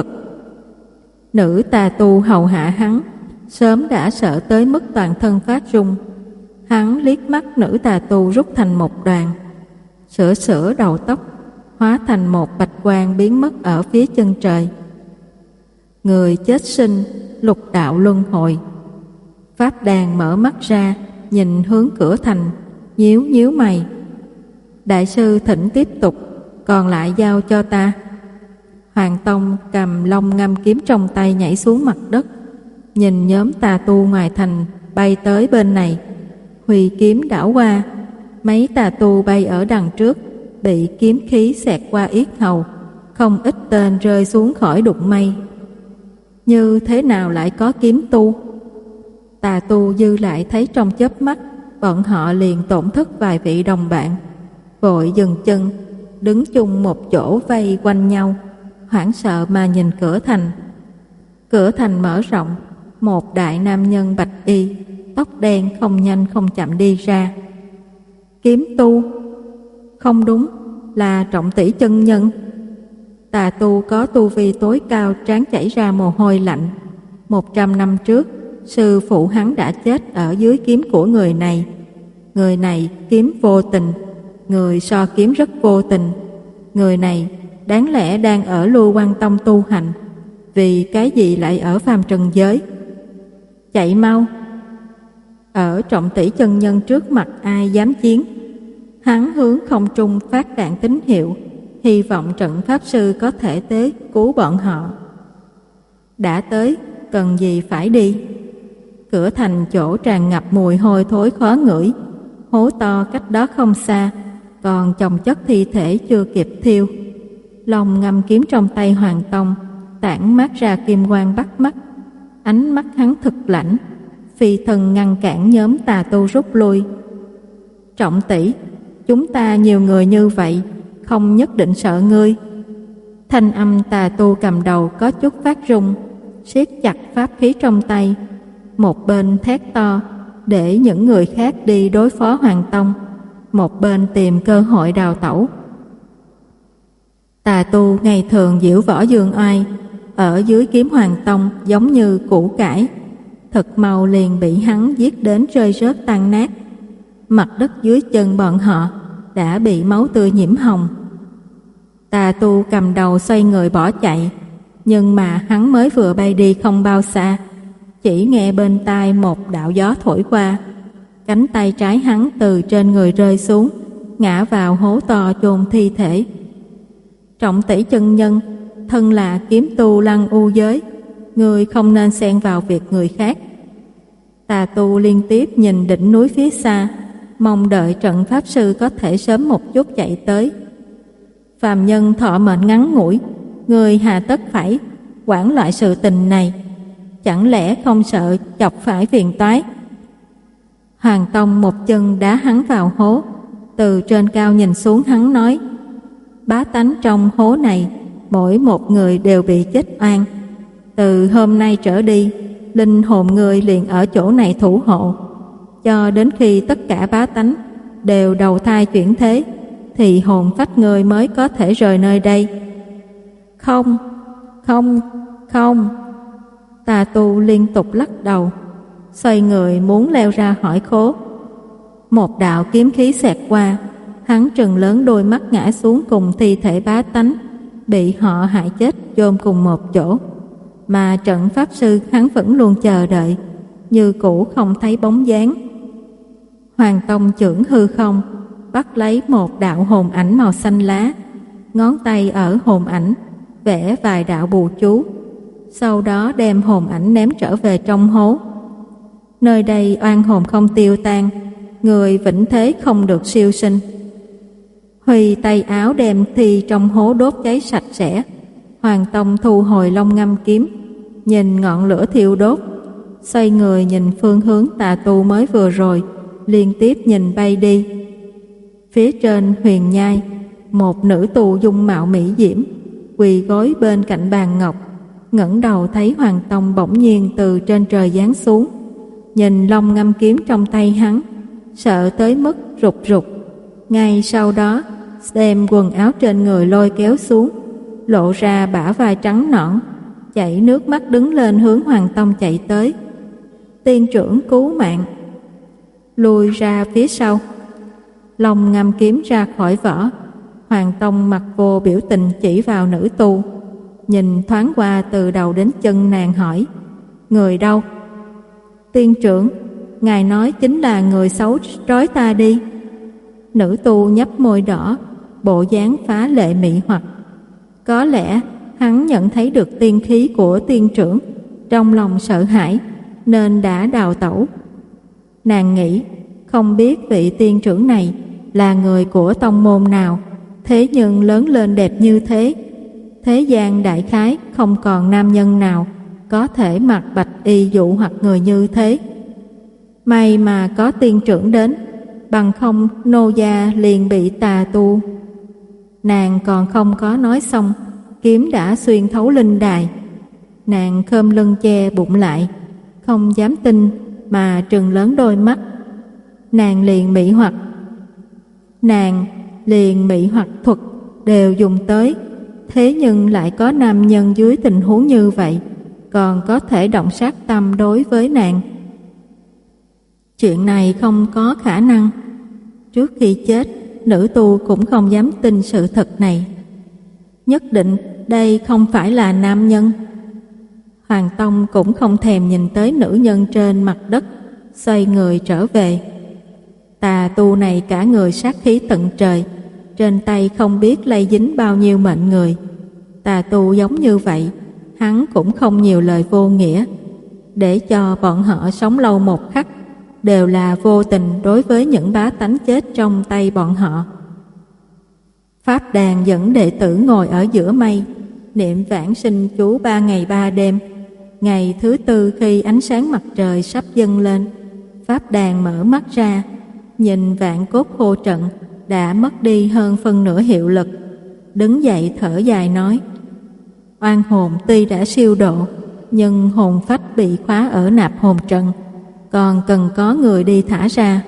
Speaker 1: Nữ tà tu hầu hạ hắn sớm đã sợ tới mức toàn thân phát run. Hắn liếc mắt nữ tà tu rút thành một đoàn, sửa sửa đầu tóc, hóa thành một bạch quang biến mất ở phía chân trời. Người chết sinh, lục đạo luân hồi. Pháp đàn mở mắt ra, nhìn hướng cửa thành, nhíu nhíu mày. Đại sư thỉnh tiếp tục, còn lại giao cho ta. Hoàng Tông cầm long ngâm kiếm trong tay nhảy xuống mặt đất, nhìn nhóm tà tu ngoài thành bay tới bên này. Huy kiếm đảo qua, mấy tà tu bay ở đằng trước bị kiếm khí xẹt qua yết hầu, không ít tên rơi xuống khỏi đụng mây. Như thế nào lại có kiếm tu? Tà tu dư lại thấy trong chớp mắt, bọn họ liền tổn thất vài vị đồng bạn, vội dừng chân, đứng chung một chỗ vây quanh nhau, hoảng sợ mà nhìn cửa thành. Cửa thành mở rộng, một đại nam nhân bạch y, tóc đen không nhanh không chậm đi ra. Kiếm tu? Không đúng, là Trọng Tỷ chân nhân. Tà tu có tu vi tối cao, trán chảy ra mồ hôi lạnh. Một trăm năm trước, sư phụ hắn đã chết ở dưới kiếm của người này. Người này kiếm vô tình, người so kiếm rất vô tình. Người này đáng lẽ đang ở Lưu Quan Tông tu hành, vì cái gì lại ở phàm trần giới? Chạy mau! Ở Trọng Tỷ chân nhân trước mặt ai dám chiến? Hắn hướng không trung phát đạn tín hiệu, hy vọng trận pháp sư có thể tế cứu bọn họ. Đã tới, cần gì phải đi? Cửa thành chỗ tràn ngập mùi hôi thối khó ngửi, hố to cách đó không xa, còn chồng chất thi thể chưa kịp thiêu. Long ngâm kiếm trong tay Hoàng Tông tản mát ra kim quang bắt mắt, ánh mắt hắn thực lãnh, phi thần ngăn cản nhóm tà tu rút lui. Trọng Tỷ, chúng ta nhiều người như vậy, không nhất định sợ ngươi. Thanh âm tà tu cầm đầu có chút phát run, siết chặt pháp khí trong tay, một bên thét to để những người khác đi đối phó Hoàng Tông, một bên tìm cơ hội đào tẩu. Tà tu ngày thường diễu võ dương oai, ở dưới kiếm Hoàng Tông giống như củ cải, thật mau liền bị hắn giết đến rơi rớt tan nát. Mặt đất dưới chân bọn họ đã bị máu tươi nhiễm hồng. Tà tu cầm đầu xoay người bỏ chạy, nhưng mà hắn mới vừa bay đi không bao xa, chỉ nghe bên tai một đạo gió thổi qua, cánh tay trái hắn từ trên người rơi xuống, ngã vào hố to chôn thi thể. Trọng Tỷ chân nhân, thân là kiếm tu lăng u giới, người không nên xen vào việc người khác. Tà tu liên tiếp nhìn đỉnh núi phía xa, mong đợi trận pháp sư có thể sớm một chút chạy tới. Phàm nhân thọ mệnh ngắn ngủi, người hà tất phải quản loại sự tình này, chẳng lẽ không sợ chọc phải phiền toái? Hoàng Tông một chân đá hắn vào hố, từ trên cao nhìn xuống hắn nói: bá tánh trong hố này, mỗi một người đều bị chết oan. Từ hôm nay trở đi, linh hồn người liền ở chỗ này thủ hộ, cho đến khi tất cả bá tánh đều đầu thai chuyển thế, thì hồn phách người mới có thể rời nơi đây. Không, không, không. Tà tu liên tục lắc đầu, xoay người muốn leo ra hỏi khố. Một đạo kiếm khí xẹt qua, hắn trừng lớn đôi mắt ngã xuống cùng thi thể bá tánh bị họ hại chết chôn cùng một chỗ. Mà trận pháp sư hắn vẫn luôn chờ đợi, như cũ không thấy bóng dáng. Hoàng Tông chưởng hư không, bắt lấy một đạo hồn ảnh màu xanh lá, ngón tay ở hồn ảnh vẽ vài đạo bùa chú, sau đó đem hồn ảnh ném trở về trong hố. Nơi đây oan hồn không tiêu tan, người vĩnh thế không được siêu sinh. Huy tay áo đem thi trong hố đốt cháy sạch sẽ. Hoàng Tông thu hồi long ngâm kiếm, nhìn ngọn lửa thiêu đốt, xoay người nhìn phương hướng tà tu mới vừa rồi, liên tiếp nhìn bay đi. Phía trên huyền nhai, một nữ tù dung mạo mỹ diễm quỳ gối bên cạnh bàn ngọc, ngẩng đầu thấy Hoàng Tông bỗng nhiên từ trên trời giáng xuống, nhìn long ngâm kiếm trong tay hắn, sợ tới mức rụt rụt. Ngay sau đó đem quần áo trên người lôi kéo xuống, lộ ra bả vai trắng nõn, chảy nước mắt đứng lên hướng Hoàng Tông chạy tới. Tiên trưởng cứu mạng. Lùi ra phía sau. Long ngâm kiếm ra khỏi vỏ. Hoàng Tông mặt vô biểu tình chỉ vào nữ tu, nhìn thoáng qua từ đầu đến chân nàng hỏi: người đâu? Tiên trưởng, ngài nói chính là người xấu trói ta đi. Nữ tu nhấp môi đỏ, bộ dáng phá lệ mị hoặc. Có lẽ hắn nhận thấy được tiên khí của tiên trưởng, trong lòng sợ hãi nên đã đào tẩu. Nàng nghĩ không biết vị tiên trưởng này là người của tông môn nào, thế nhưng lớn lên đẹp như thế. Thế gian đại khái không còn nam nhân nào có thể mặc bạch y dụ hoặc người như thế. May mà có tiên trưởng đến, bằng không nô gia liền bị tà tu. Nàng còn không có nói xong, kiếm đã xuyên thấu linh đài. Nàng khom lưng che bụng lại, không dám tin mà trừng lớn đôi mắt. Nàng liền mị hoặc Nàng liền mị hoặc thuật đều dùng tới, thế nhưng lại có nam nhân dưới tình huống như vậy còn có thể động sát tâm đối với nàng. Chuyện này không có khả năng. Trước khi chết, nữ tu cũng không dám tin sự thật này. Nhất định đây không phải là nam nhân. Hoàng Tông cũng không thèm nhìn tới nữ nhân trên mặt đất, xoay người trở về. Tà tu này cả người sát khí tận trời, trên tay không biết lây dính bao nhiêu mệnh người. Tà tu giống như vậy, hắn cũng không nhiều lời vô nghĩa. Để cho bọn họ sống lâu một khắc đều là vô tình đối với những bá tánh chết trong tay bọn họ. Pháp đàn dẫn đệ tử ngồi ở giữa mây, niệm vãng sinh chú ba ngày ba đêm. Ngày thứ tư khi ánh sáng mặt trời sắp dâng lên, Pháp đàn mở mắt ra, nhìn vạn cốt khô trận đã mất đi hơn phân nửa hiệu lực, đứng dậy thở dài nói: oan hồn tuy đã siêu độ, nhưng hồn phách bị khóa ở nạp hồn trận, còn cần có người đi thả ra.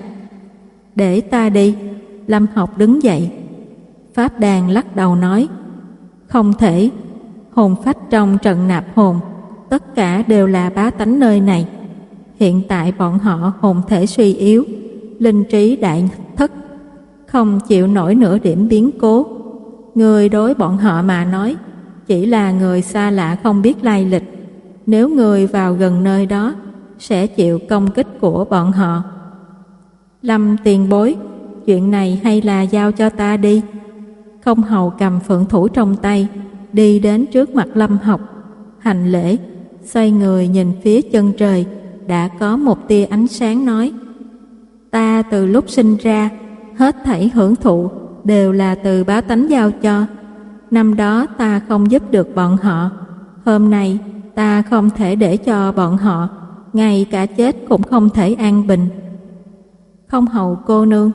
Speaker 1: Để ta đi. Lâm Học đứng dậy. Pháp đàn lắc đầu nói: Không thể, hồn phách trong trận nạp hồn, tất cả đều là bá tánh nơi này. Hiện tại bọn họ hồn thể suy yếu, linh trí đại thất, không chịu nổi nửa điểm biến cố. Người đối bọn họ mà nói, chỉ là người xa lạ không biết lai lịch. Nếu người vào gần nơi đó, sẽ chịu công kích của bọn họ. Lâm tiền bối, chuyện này hay là giao cho ta đi. Không hầu cầm phượng thủ trong tay, đi đến trước mặt Lâm Học, hành lễ, xoay người nhìn phía chân trời, đã có một tia ánh sáng nói: ta từ lúc sinh ra, hết thảy hưởng thụ đều là từ bá tánh giao cho. Năm đó ta không giúp được bọn họ, hôm nay ta không thể để cho bọn họ, ngay cả chết cũng không thể an bình. Không hầu cô nương,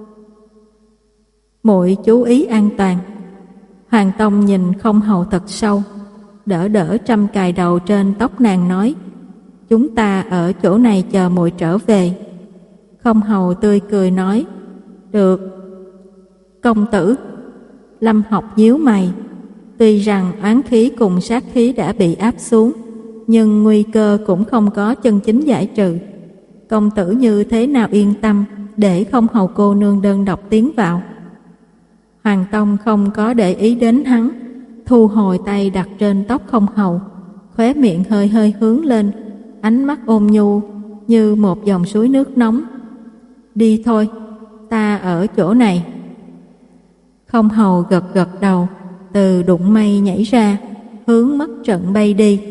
Speaker 1: muội chú ý an toàn. Hoàng Tông nhìn không hầu thật sâu, đỡ đỡ trăm cài đầu trên tóc nàng nói: chúng ta ở chỗ này chờ muội trở về. Không hầu tươi cười nói: được. Công tử. Lâm Học nhíu mày, tuy rằng oán khí cùng sát khí đã bị áp xuống, nhưng nguy cơ cũng không có chân chính giải trừ. Công tử như thế nào yên tâm để không hầu cô nương đơn độc tiến vào? Hoàng Tông không có để ý đến hắn, thu hồi tay đặt trên tóc không hầu, khóe miệng hơi hơi hướng lên, ánh mắt ôn nhu như một dòng suối nước nóng. Đi thôi, ta ở chỗ này. Không hầu gật gật đầu, từ đụng mây nhảy ra, hướng mất trận bay đi.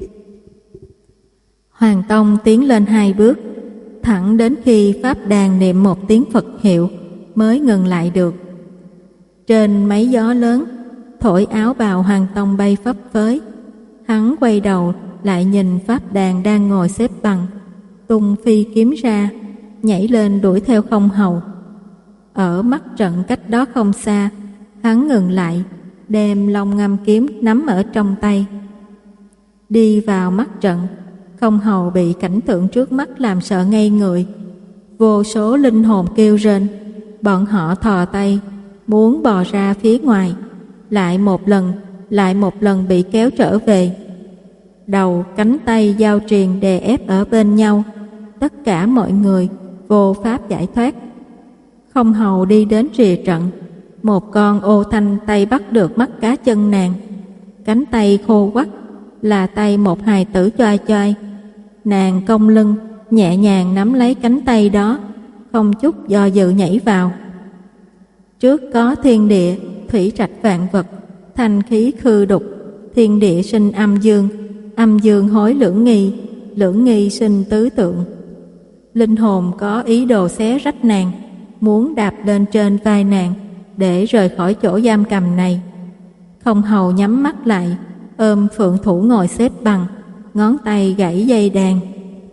Speaker 1: Hoàng Tông tiến lên hai bước, thẳng đến khi pháp đàn niệm một tiếng Phật hiệu mới ngừng lại được. Trên máy gió lớn, thổi áo bào Hoàng Tông bay phấp phới. Hắn quay đầu lại nhìn pháp đàn đang ngồi xếp bằng, tung phi kiếm ra, nhảy lên đuổi theo không hầu. Ở mắt trận cách đó không xa, hắn ngừng lại, đem long ngâm kiếm nắm ở trong tay. Đi vào mắt trận, không hầu bị cảnh tượng trước mắt làm sợ ngây người. Vô số linh hồn kêu rên, bọn họ thò tay muốn bò ra phía ngoài, lại một lần, lại một lần bị kéo trở về. Đầu, cánh tay giao triền đè ép ở bên nhau, tất cả mọi người vô pháp giải thoát. Không hầu đi đến rìa trận, một con ô thanh tay bắt được mắt cá chân nàng. Cánh tay khô quắt, là tay một hài tử choai choai. Nàng cong lưng, nhẹ nhàng nắm lấy cánh tay đó, không chút do dự nhảy vào. Trước có thiên địa, thủy trạch vạn vật, thanh khí khư đục, thiên địa sinh âm dương, âm dương hối lưỡng nghi, lưỡng nghi sinh tứ tượng. Linh hồn có ý đồ xé rách nàng, muốn đạp lên trên vai nàng để rời khỏi chỗ giam cầm này. Không hầu nhắm mắt lại, ôm phượng thủ ngồi xếp bằng, ngón tay gãy dây đàn.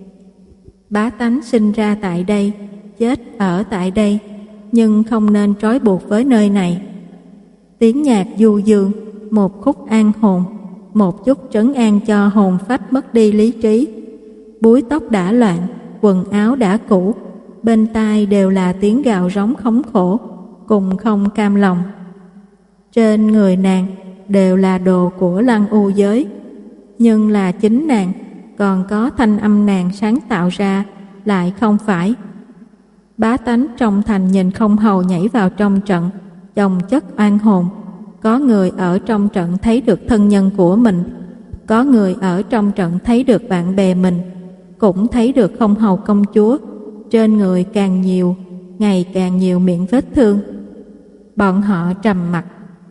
Speaker 1: Bá tánh sinh ra tại đây, chết ở tại đây, nhưng không nên trói buộc với nơi này. Tiếng nhạc du dương, một khúc an hồn, một chút trấn an cho hồn phách mất đi lý trí. Búi tóc đã loạn, quần áo đã cũ, bên tai đều là tiếng gào rống khống khổ, cùng không cam lòng. Trên người nàng đều là đồ của lăng u giới, nhưng là chính nàng, còn có thanh âm nàng sáng tạo ra lại không phải. Bá tánh trong thành nhìn không hầu nhảy vào trong trận, chồng chất oan hồn. Có người ở trong trận thấy được thân nhân của mình, có người ở trong trận thấy được bạn bè mình, cũng thấy được không hầu công chúa. Trên người càng nhiều, ngày càng nhiều miệng vết thương. Bọn họ trầm mặc.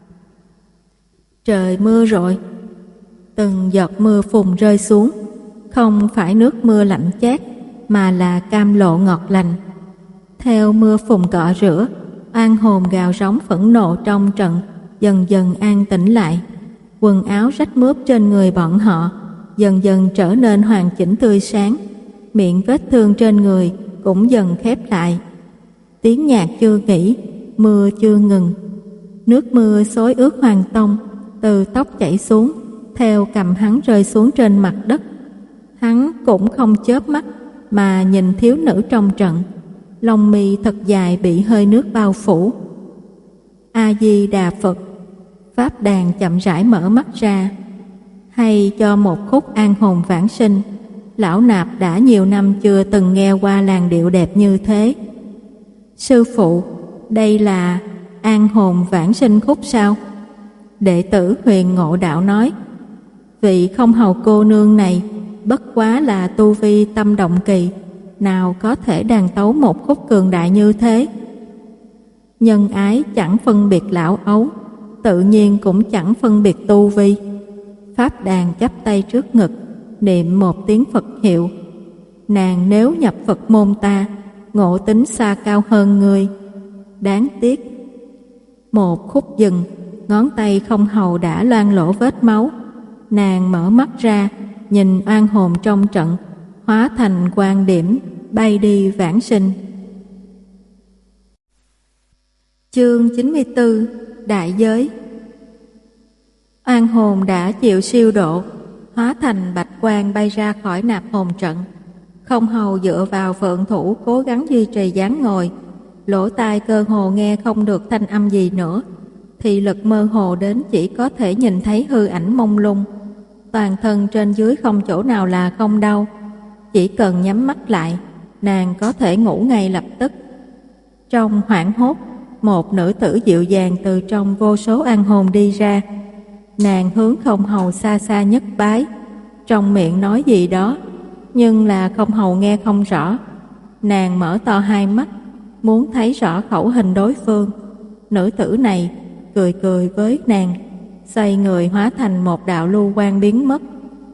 Speaker 1: Trời mưa rồi. Từng giọt mưa phùn rơi xuống, không phải nước mưa lạnh chát, mà là cam lộ ngọt lành. Theo mưa phùn cọ rửa, oan hồn gào rống phẫn nộ trong trận dần dần an tĩnh lại. Quần áo rách mướp trên người bọn họ dần dần trở nên hoàn chỉnh tươi sáng, miệng vết thương trên người cũng dần khép lại. Tiếng nhạc chưa nghỉ, mưa chưa ngừng. Nước mưa xối ướt Hoàng Tông, từ tóc chảy xuống, theo cằm hắn rơi xuống trên mặt đất. Hắn cũng không chớp mắt mà nhìn thiếu nữ trong trận, lông mi thật dài bị hơi nước bao phủ. A Di Đà Phật. Pháp Đàn chậm rãi mở mắt ra. Hay cho một khúc an hồn vãng sinh, lão nạp đã nhiều năm chưa từng nghe qua làn điệu đẹp như thế. Sư phụ, đây là an hồn vãng sinh khúc sao? Đệ tử Huyền Ngộ Đạo nói, vị không hầu cô nương này bất quá là tu vi tâm động kỳ, nào có thể đàn tấu một khúc cường đại như thế. Nhân ái chẳng phân biệt lão ấu, tự nhiên cũng chẳng phân biệt tu vi. Pháp Đàn chắp tay trước ngực, niệm một tiếng Phật hiệu. Nàng nếu nhập Phật môn ta, ngộ tính xa cao hơn ngươi. Đáng tiếc. Một khúc dừng, ngón tay không hầu đã loang lỗ vết máu. Nàng mở mắt ra, nhìn oan hồn trong trận, hóa thành quang điểm, bay đi vãng sinh. Chương chín mươi tư. Đại giới. Oan hồn đã chịu siêu độ, hóa thành bạch quang bay ra khỏi nạp hồn trận. Không hầu dựa vào phượng thủ cố gắng duy trì dáng ngồi, lỗ tai cơ hồ nghe không được thanh âm gì nữa, thị lực mơ hồ đến chỉ có thể nhìn thấy hư ảnh mông lung. Toàn thân trên dưới không chỗ nào là không đau, chỉ cần nhắm mắt lại, nàng có thể ngủ ngay lập tức. Trong hoảng hốt, một nữ tử dịu dàng từ trong vô số an hồn đi ra. Nàng hướng không hầu xa xa nhất bái, trong miệng nói gì đó, nhưng là không hầu nghe không rõ. Nàng mở to hai mắt, muốn thấy rõ khẩu hình đối phương. Nữ tử này cười cười với nàng, xoay người hóa thành một đạo lưu quang biến mất.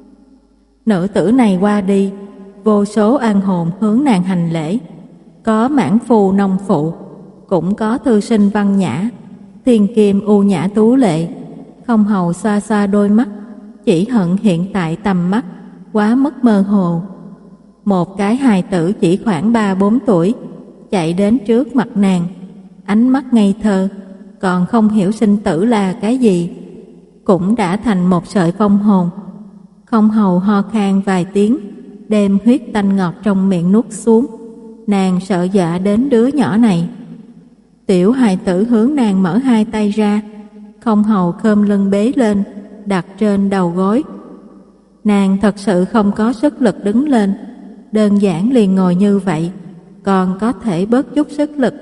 Speaker 1: Nữ tử này qua đi, vô số an hồn hướng nàng hành lễ. Có mãn phu nông phụ, cũng có thư sinh văn nhã, thiên kim u nhã tú lệ. Không hầu xoa xoa đôi mắt, chỉ hận hiện tại tầm mắt quá mức mơ hồ. Một cái hài tử chỉ khoảng ba bốn tuổi chạy đến trước mặt nàng, ánh mắt ngây thơ, còn không hiểu sinh tử là cái gì, cũng đã thành một sợi phong hồn. Không hầu ho khan vài tiếng, đem huyết tanh ngọt trong miệng nuốt xuống. Nàng sợ dọa đến đứa nhỏ này. Tiểu hài tử hướng nàng mở hai tay ra, không hầu khom lưng bế lên, đặt trên đầu gối. Nàng thật sự không có sức lực đứng lên, đơn giản liền ngồi như vậy, còn có thể bớt chút sức lực.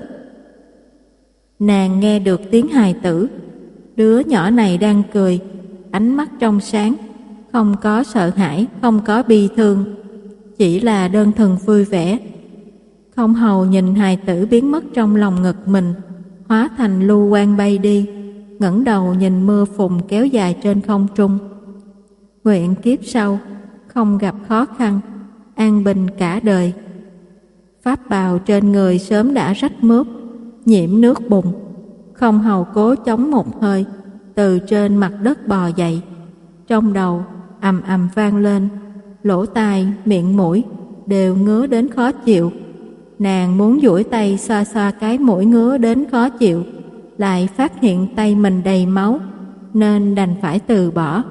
Speaker 1: Nàng nghe được tiếng hài tử, đứa nhỏ này đang cười, ánh mắt trong sáng, không có sợ hãi, không có bi thương, chỉ là đơn thuần vui vẻ. Không hầu nhìn hài tử biến mất trong lòng ngực mình, hóa thành lưu quang bay đi, ngẩng đầu nhìn mưa phùn kéo dài trên không trung. Nguyện kiếp sau không gặp khó khăn, an bình cả đời. Pháp bào trên người sớm đã rách mướp, nhiễm nước bùn. Không hầu cố chống một hơi, từ trên mặt đất bò dậy. Trong đầu ầm ầm vang lên, lỗ tai, miệng mũi đều ngứa đến khó chịu. Nàng muốn duỗi tay xoa xoa cái mũi ngứa đến khó chịu, lại phát hiện tay mình đầy máu, nên đành phải từ bỏ.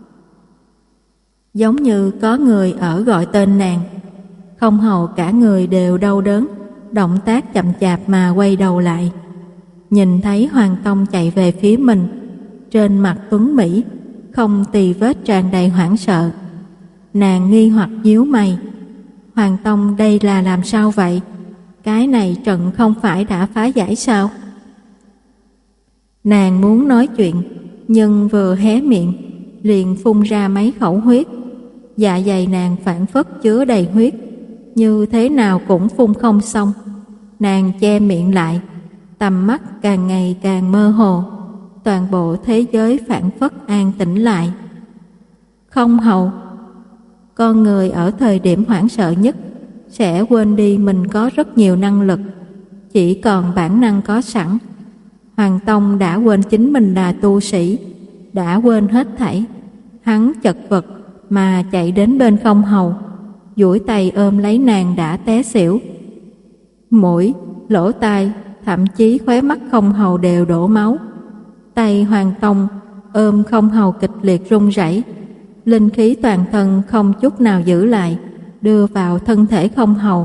Speaker 1: Giống như có người ở gọi tên nàng. Không hầu cả người đều đau đớn, động tác chậm chạp mà quay đầu lại. Nhìn thấy Hoàng Tông chạy về phía mình, trên mặt tuấn mỹ không tì vết tràn đầy hoảng sợ. Nàng nghi hoặc nhíu mày, Hoàng Tông đây là làm sao vậy? Cái này trận không phải đã phá giải sao? Nàng muốn nói chuyện, nhưng vừa hé miệng liền phun ra mấy khẩu huyết. Dạ dày nàng phảng phất chứa đầy huyết, như thế nào cũng phun không xong. Nàng che miệng lại, tầm mắt càng ngày càng mơ hồ, toàn bộ thế giới phảng phất an tĩnh lại. Không hầu, con người ở thời điểm hoảng sợ nhất sẽ quên đi mình có rất nhiều năng lực, chỉ còn bản năng có sẵn. Hoàng Tông đã quên chính mình là tu sĩ, đã quên hết thảy. Hắn chật vật mà chạy đến bên không hầu, duỗi tay ôm lấy nàng đã té xỉu. Mũi, lỗ tai, thậm chí khóe mắt không hầu đều đổ máu. Tay Hoàng Tông ôm không hầu kịch liệt run rẩy, linh khí toàn thân không chút nào giữ lại, đưa vào thân thể không hầu.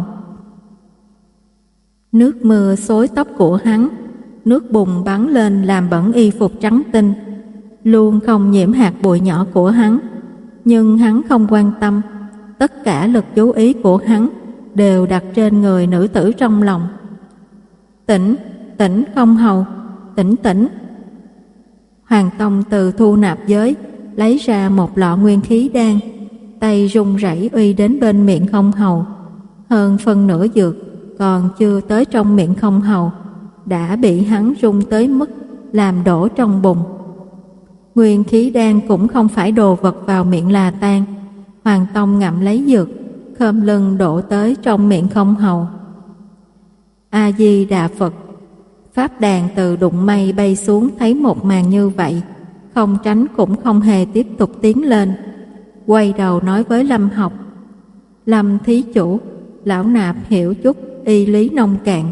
Speaker 1: Nước mưa xối tóc của hắn, nước bùn bắn lên làm bẩn y phục trắng tinh. luôn không nhiễm hạt bụi nhỏ của hắn, nhưng hắn không quan tâm. Tất cả lực chú ý của hắn đều đặt trên người nữ tử trong lòng. Tỉnh, tỉnh không hầu, tỉnh tỉnh. Hoàng Tông từ thu nạp giới lấy ra một lọ nguyên khí đan, tay run rẩy uy đến bên miệng không hầu. Hơn phân nửa dược còn chưa tới trong miệng không hầu đã bị hắn rung tới mức làm đổ trong bụng. Nguyên khí đan cũng không phải đồ vật vào miệng là tan. Hoàng Tông ngậm lấy dược, khom lưng đổ tới trong miệng không hầu. A Di Đà Phật. Pháp đàn từ đụng mây bay xuống thấy một màn như vậy, không tránh cũng không hề tiếp tục tiến lên. Quay đầu nói với Lâm Học: Lâm thí chủ, lão nạp hiểu chút y lý nông cạn.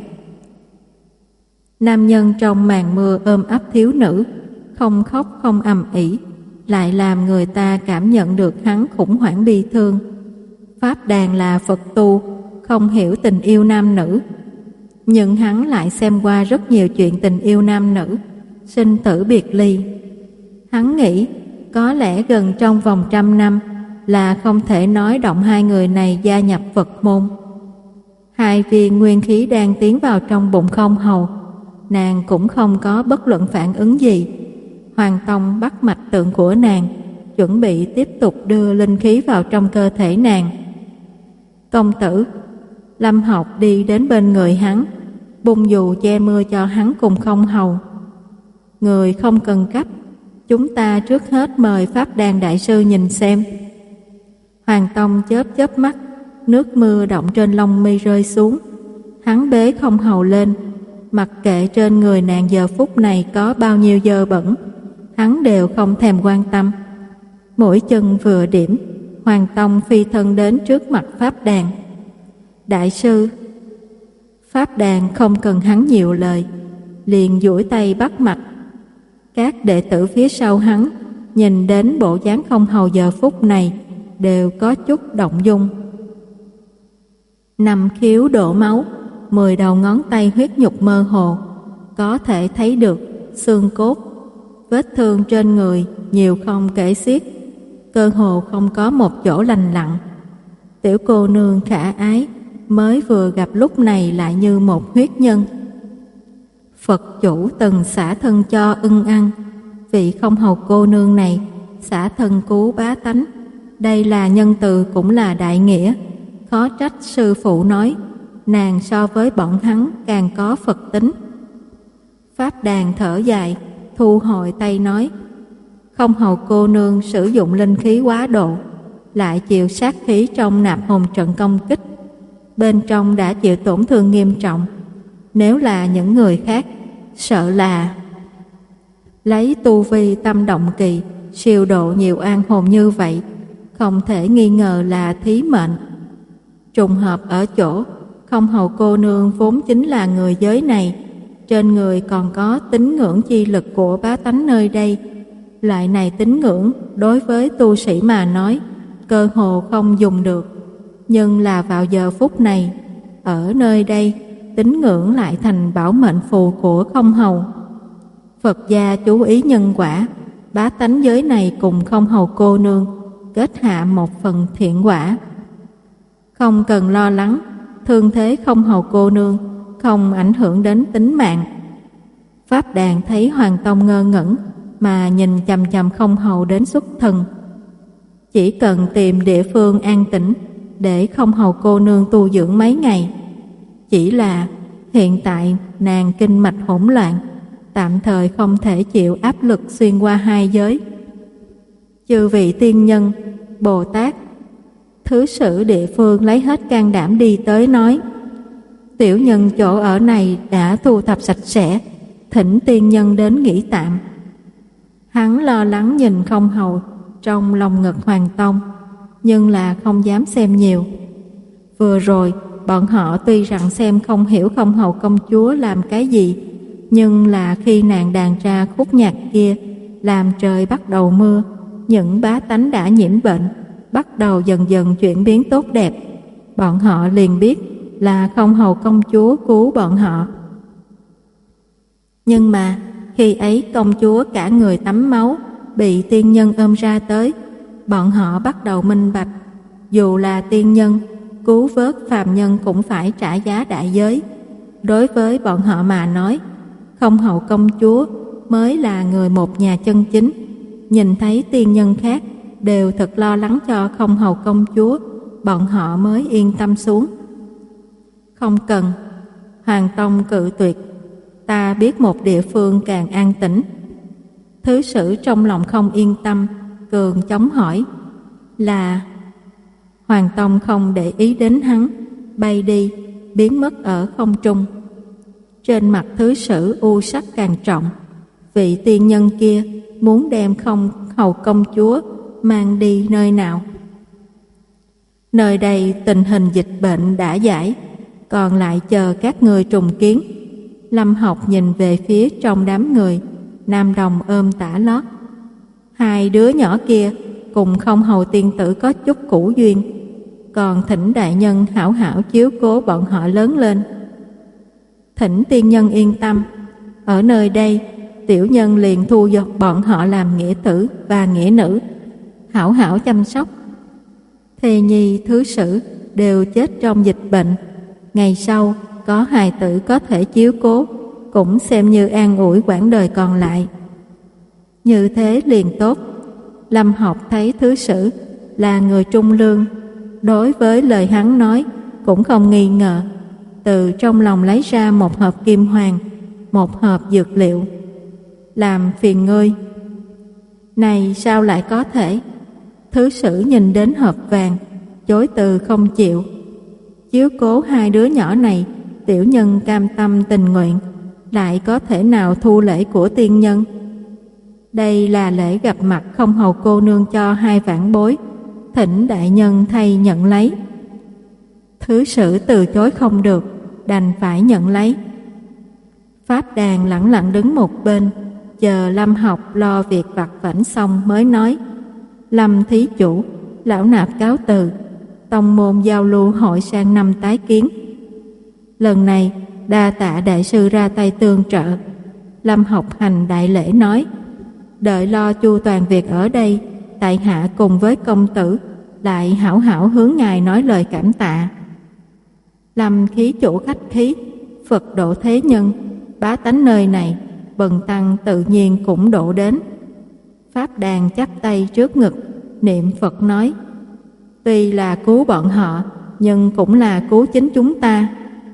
Speaker 1: Nam nhân trong màn mưa ôm ấp thiếu nữ, không khóc không ầm ĩ, lại làm người ta cảm nhận được hắn khủng hoảng bi thương. Pháp đàn là Phật tu, không hiểu tình yêu nam nữ, nhưng hắn lại xem qua rất nhiều chuyện tình yêu nam nữ, sinh tử biệt ly. Hắn nghĩ có lẽ gần trong vòng trăm năm là không thể nói động hai người này gia nhập Phật môn. Hai viên nguyên khí đang tiến vào trong bụng không hầu, nàng cũng không có bất luận phản ứng gì. Hoàng Tông bắt mạch tượng của nàng, chuẩn bị tiếp tục đưa linh khí vào trong cơ thể nàng. Công tử. Lâm Học đi đến bên người hắn, bung dù che mưa cho hắn cùng không hầu. Người không cần cấp, chúng ta trước hết mời Pháp Đàn đại sư nhìn xem. Hoàng Tông chớp chớp mắt, nước mưa đọng trên lông mi rơi xuống. Hắn bế không hầu lên, mặc kệ trên người nàng giờ phút này có bao nhiêu dơ bẩn, hắn đều không thèm quan tâm. Mũi chân vừa điểm, Hoàng Tông phi thân đến trước mặt Pháp Đàn. Đại sư. Pháp Đàn không cần hắn nhiều lời, liền duỗi tay bắt mạch. Các đệ tử phía sau hắn nhìn đến bộ dáng không hầu giờ phút này đều có chút động dung. Năm khiếu đổ máu, mười đầu ngón tay huyết nhục mơ hồ, có thể thấy được xương cốt. Vết thương trên người nhiều không kể xiết, cơ hồ không có một chỗ lành lặn. Tiểu cô nương khả ái mới vừa gặp lúc này lại như một huyết nhân. Phật chủ từng xả thân cho ưng ăn, vị không hầu cô nương này xả thân cứu bá tánh, đây là nhân từ cũng là đại nghĩa. Khó trách sư phụ nói nàng so với bọn hắn càng có Phật tính. Pháp Đàn thở dài, thu hồi tay nói: Không hầu cô nương sử dụng linh khí quá độ, lại chịu sát khí trong nạp hồn trận công kích, bên trong đã chịu tổn thương nghiêm trọng. Nếu là những người khác, sợ là lấy tu vi tâm động kỳ siêu độ nhiều an hồn như vậy, không thể nghi ngờ là thí mệnh. Trùng hợp ở chỗ không hầu cô nương vốn chính là người giới này, trên người còn có tín ngưỡng chi lực của bá tánh nơi đây. Loại này tín ngưỡng đối với tu sĩ mà nói cơ hồ không dùng được, nhưng là vào giờ phút này ở nơi đây, tín ngưỡng lại thành bảo mệnh phù của không hầu. Phật gia chú ý nhân quả, bá tánh giới này cùng không hầu cô nương kết hạ một phần thiện quả. Không cần lo lắng, thương thế không hầu cô nương không ảnh hưởng đến tính mạng. Pháp Đàn thấy Hoàng Tông ngơ ngẩn mà nhìn chằm chằm không hầu đến xuất thần. Chỉ cần tìm địa phương an tĩnh để không hầu cô nương tu dưỡng mấy ngày. Chỉ là hiện tại nàng kinh mạch hỗn loạn, tạm thời không thể chịu áp lực xuyên qua hai giới. Chư vị tiên nhân, Bồ Tát, thứ sử địa phương lấy hết can đảm đi tới nói: Tiểu nhân chỗ ở này đã thu thập sạch sẽ, thỉnh tiên nhân đến nghỉ tạm. Hắn lo lắng nhìn không hầu trong lòng ngực Hoàng Tông, nhưng là không dám xem nhiều. Vừa rồi bọn họ tuy rằng xem không hiểu không hầu công chúa làm cái gì, nhưng là khi nàng đàn ra khúc nhạc kia làm trời bắt đầu mưa, những bá tánh đã nhiễm bệnh bắt đầu dần dần chuyển biến tốt đẹp, bọn họ liền biết là không hầu công chúa cứu bọn họ. Nhưng mà khi ấy công chúa cả người tắm máu, bị tiên nhân ôm ra tới, bọn họ bắt đầu minh bạch, dù là tiên nhân, cứu vớt phàm nhân cũng phải trả giá đại giới. Đối với bọn họ mà nói, Không Hậu công chúa mới là người một nhà chân chính. Nhìn thấy tiên nhân khác đều thật lo lắng cho Không Hậu công chúa, bọn họ mới yên tâm xuống. Không cần, Hoàng Tông cự tuyệt, ta biết một địa phương càng an tĩnh. Thứ sử trong lòng không yên tâm, cường chống hỏi, là... Hoàng Tông không để ý đến hắn, bay đi, biến mất ở không trung. Trên mặt thứ sử u sắc càng trọng, vị tiên nhân kia muốn đem Không Hầu công chúa mang đi nơi nào? Nơi đây tình hình dịch bệnh đã giải, còn lại chờ các người trùng kiến. Lâm Học nhìn về phía trong đám người, Nam Đồng ôm tả lót. Hai đứa nhỏ kia cùng Không Hầu tiên tử có chút cũ duyên, còn thỉnh đại nhân hảo hảo chiếu cố bọn họ lớn lên. Thỉnh tiên nhân yên tâm, ở nơi đây tiểu nhân liền thu dọn bọn họ làm nghĩa tử và nghĩa nữ, hảo hảo chăm sóc. Thê nhi thứ sử đều chết trong dịch bệnh, ngày sau có hài tử có thể chiếu cố, cũng xem như an ủi quãng đời còn lại. Như thế liền tốt. Lâm Học thấy thứ sử là người trung lương, đối với lời hắn nói cũng không nghi ngờ, từ trong lòng lấy ra một hộp kim hoàng, một hộp dược liệu. Làm phiền ngươi. Này sao lại có thể? Thứ sử nhìn đến hộp vàng, chối từ không chịu. Chiếu cố hai đứa nhỏ này, tiểu nhân cam tâm tình nguyện, lại có thể nào thu lễ của tiên nhân? Đây là lễ gặp mặt Không Hầu cô nương cho hai vãn bối, thỉnh đại nhân thay nhận lấy. Thứ sử từ chối không được, đành phải nhận lấy. Pháp Đàn lẳng lặng đứng một bên, chờ Lâm Học lo việc vặt vãnh xong mới nói, Lâm thí chủ, lão nạp cáo từ, tông môn giao lưu hội sang năm tái kiến. Lần này đa tạ đại sư ra tay tương trợ. Lâm Học hành đại lễ nói, đợi lo chu toàn việc ở đây, tại hạ cùng với công tử lại hảo hảo hướng ngài nói lời cảm tạ. Lâm thí chủ khách khí, Phật độ thế nhân, bá tánh nơi này, bần tăng tự nhiên cũng độ đến. Pháp Đàn chắp tay trước ngực, niệm Phật nói, tuy là cứu bọn họ, nhưng cũng là cứu chính chúng ta.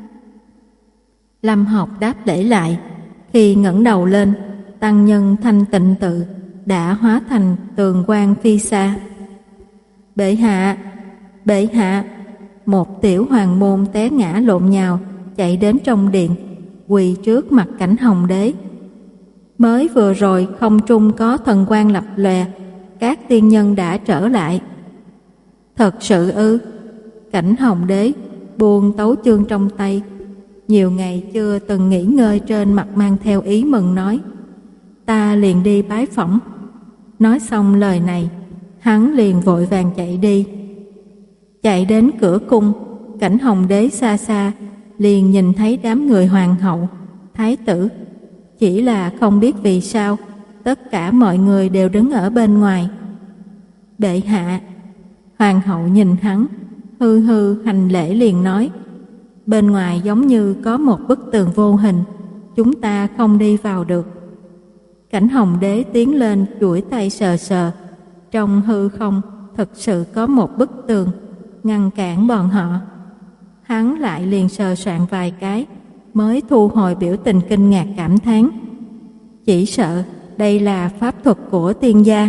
Speaker 1: Lâm Học đáp lễ lại, khi ngẩng đầu lên, tăng nhân thanh tịnh tự đã hóa thành tường quang phi xa. Bệ hạ, bệ hạ! Một tiểu hoàng môn té ngã lộn nhào, chạy đến trong điện, quỳ trước mặt Cảnh Hồng Đế. Mới vừa rồi không trung có thần quang lập lòe, các tiên nhân đã trở lại. Thật sự ư? Cảnh Hồng Đế buông tấu chương trong tay, nhiều ngày chưa từng nghỉ ngơi, trên mặt mang theo ý mừng nói, ta liền đi bái phỏng. Nói xong lời này, hắn liền vội vàng chạy đi. Chạy đến cửa cung, Cảnh Hồng Đế xa xa liền nhìn thấy đám người hoàng hậu, thái tử. Chỉ là không biết vì sao tất cả mọi người đều đứng ở bên ngoài. Bệ hạ! Hoàng hậu nhìn hắn, hư hư hành lễ liền nói, bên ngoài giống như có một bức tường vô hình, chúng ta không đi vào được. Cảnh Hồng Đế tiến lên duỗi tay sờ sờ, trong hư không thực sự có một bức tường ngăn cản bọn họ. Hắn lại liền sờ soạn vài cái, mới thu hồi biểu tình kinh ngạc cảm thán, chỉ sợ đây là pháp thuật của tiên gia.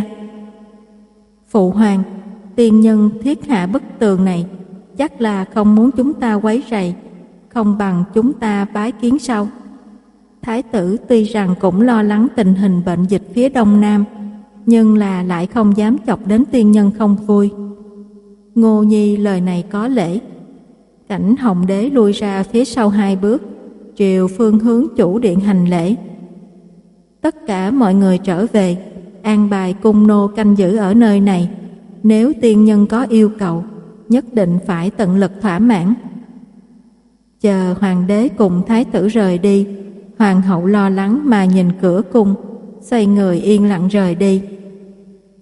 Speaker 1: Phụ hoàng, tiên nhân thiết hạ bức tường này chắc là không muốn chúng ta quấy rầy, không bằng chúng ta bái kiến sau. Thái tử tuy rằng cũng lo lắng tình hình bệnh dịch phía đông nam, nhưng là lại không dám chọc đến tiên nhân không vui. Ngô Nhi lời này có lễ. Cảnh Hồng Đế lui ra phía sau hai bước, triều phương hướng chủ điện hành lễ. Tất cả mọi người trở về, an bài cung nô canh giữ ở nơi này, nếu tiên nhân có yêu cầu, nhất định phải tận lực thỏa mãn. Chờ hoàng đế cùng thái tử rời đi, hoàng hậu lo lắng mà nhìn cửa cung, xoay người yên lặng rời đi.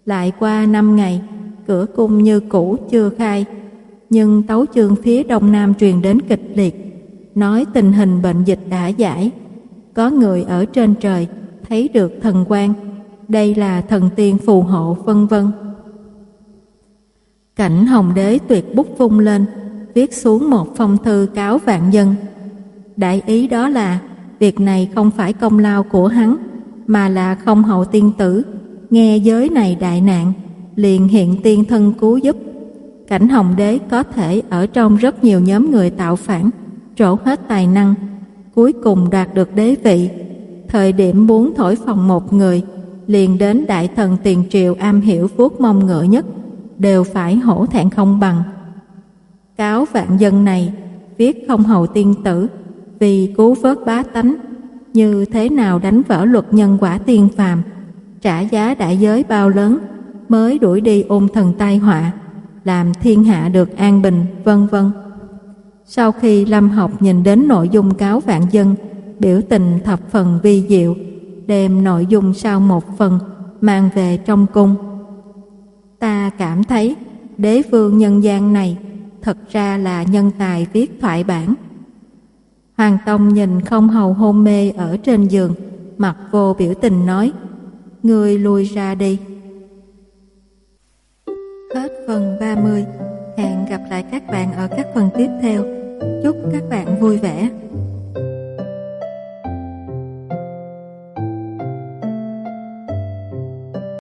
Speaker 1: Lại qua năm ngày, cửa cung như cũ chưa khai, nhưng tấu chương phía đông nam truyền đến kịch liệt, nói tình hình bệnh dịch đã giải. Có người ở trên trời thấy được thần quang, đây là thần tiên phù hộ, vân vân. Cảnh Hồng Đế tuyệt bút vung lên, viết xuống một phong thư cáo vạn dân. Đại ý đó là việc này không phải công lao của hắn, mà là Không Hậu tiên tử nghe giới này đại nạn, liền hiện tiên thân cứu giúp. Cảnh Hồng Đế có thể ở trong rất nhiều nhóm người tạo phản, trổ hết tài năng, cuối cùng đoạt được đế vị. Thời điểm muốn thổi phồng một người, liền đến đại thần tiền triều am hiểu vuốt mông ngựa nhất, đều phải hổ thẹn không bằng. Cáo vạn dân này viết Không Hậu tiên tử vì cứu vớt bá tánh, như thế nào đánh vỡ luật nhân quả tiên phàm, trả giá đại giới bao lớn mới đuổi đi ôn thần tai họa, làm thiên hạ được an bình, vân vân. Sau khi Lâm Học nhìn đến nội dung cáo vạn dân, biểu tình thập phần vi diệu, đem nội dung sau một phần mang về trong cung. Ta cảm thấy đế vương nhân gian này thật ra là nhân tài viết thoại bản. Hoàng Tông nhìn Không Hầu hôn mê ở trên giường, mặt vô biểu tình nói: "Ngươi lui ra đi." Hết phần ba mươi. Hẹn gặp lại các bạn ở các phần tiếp theo. Chúc các bạn vui vẻ.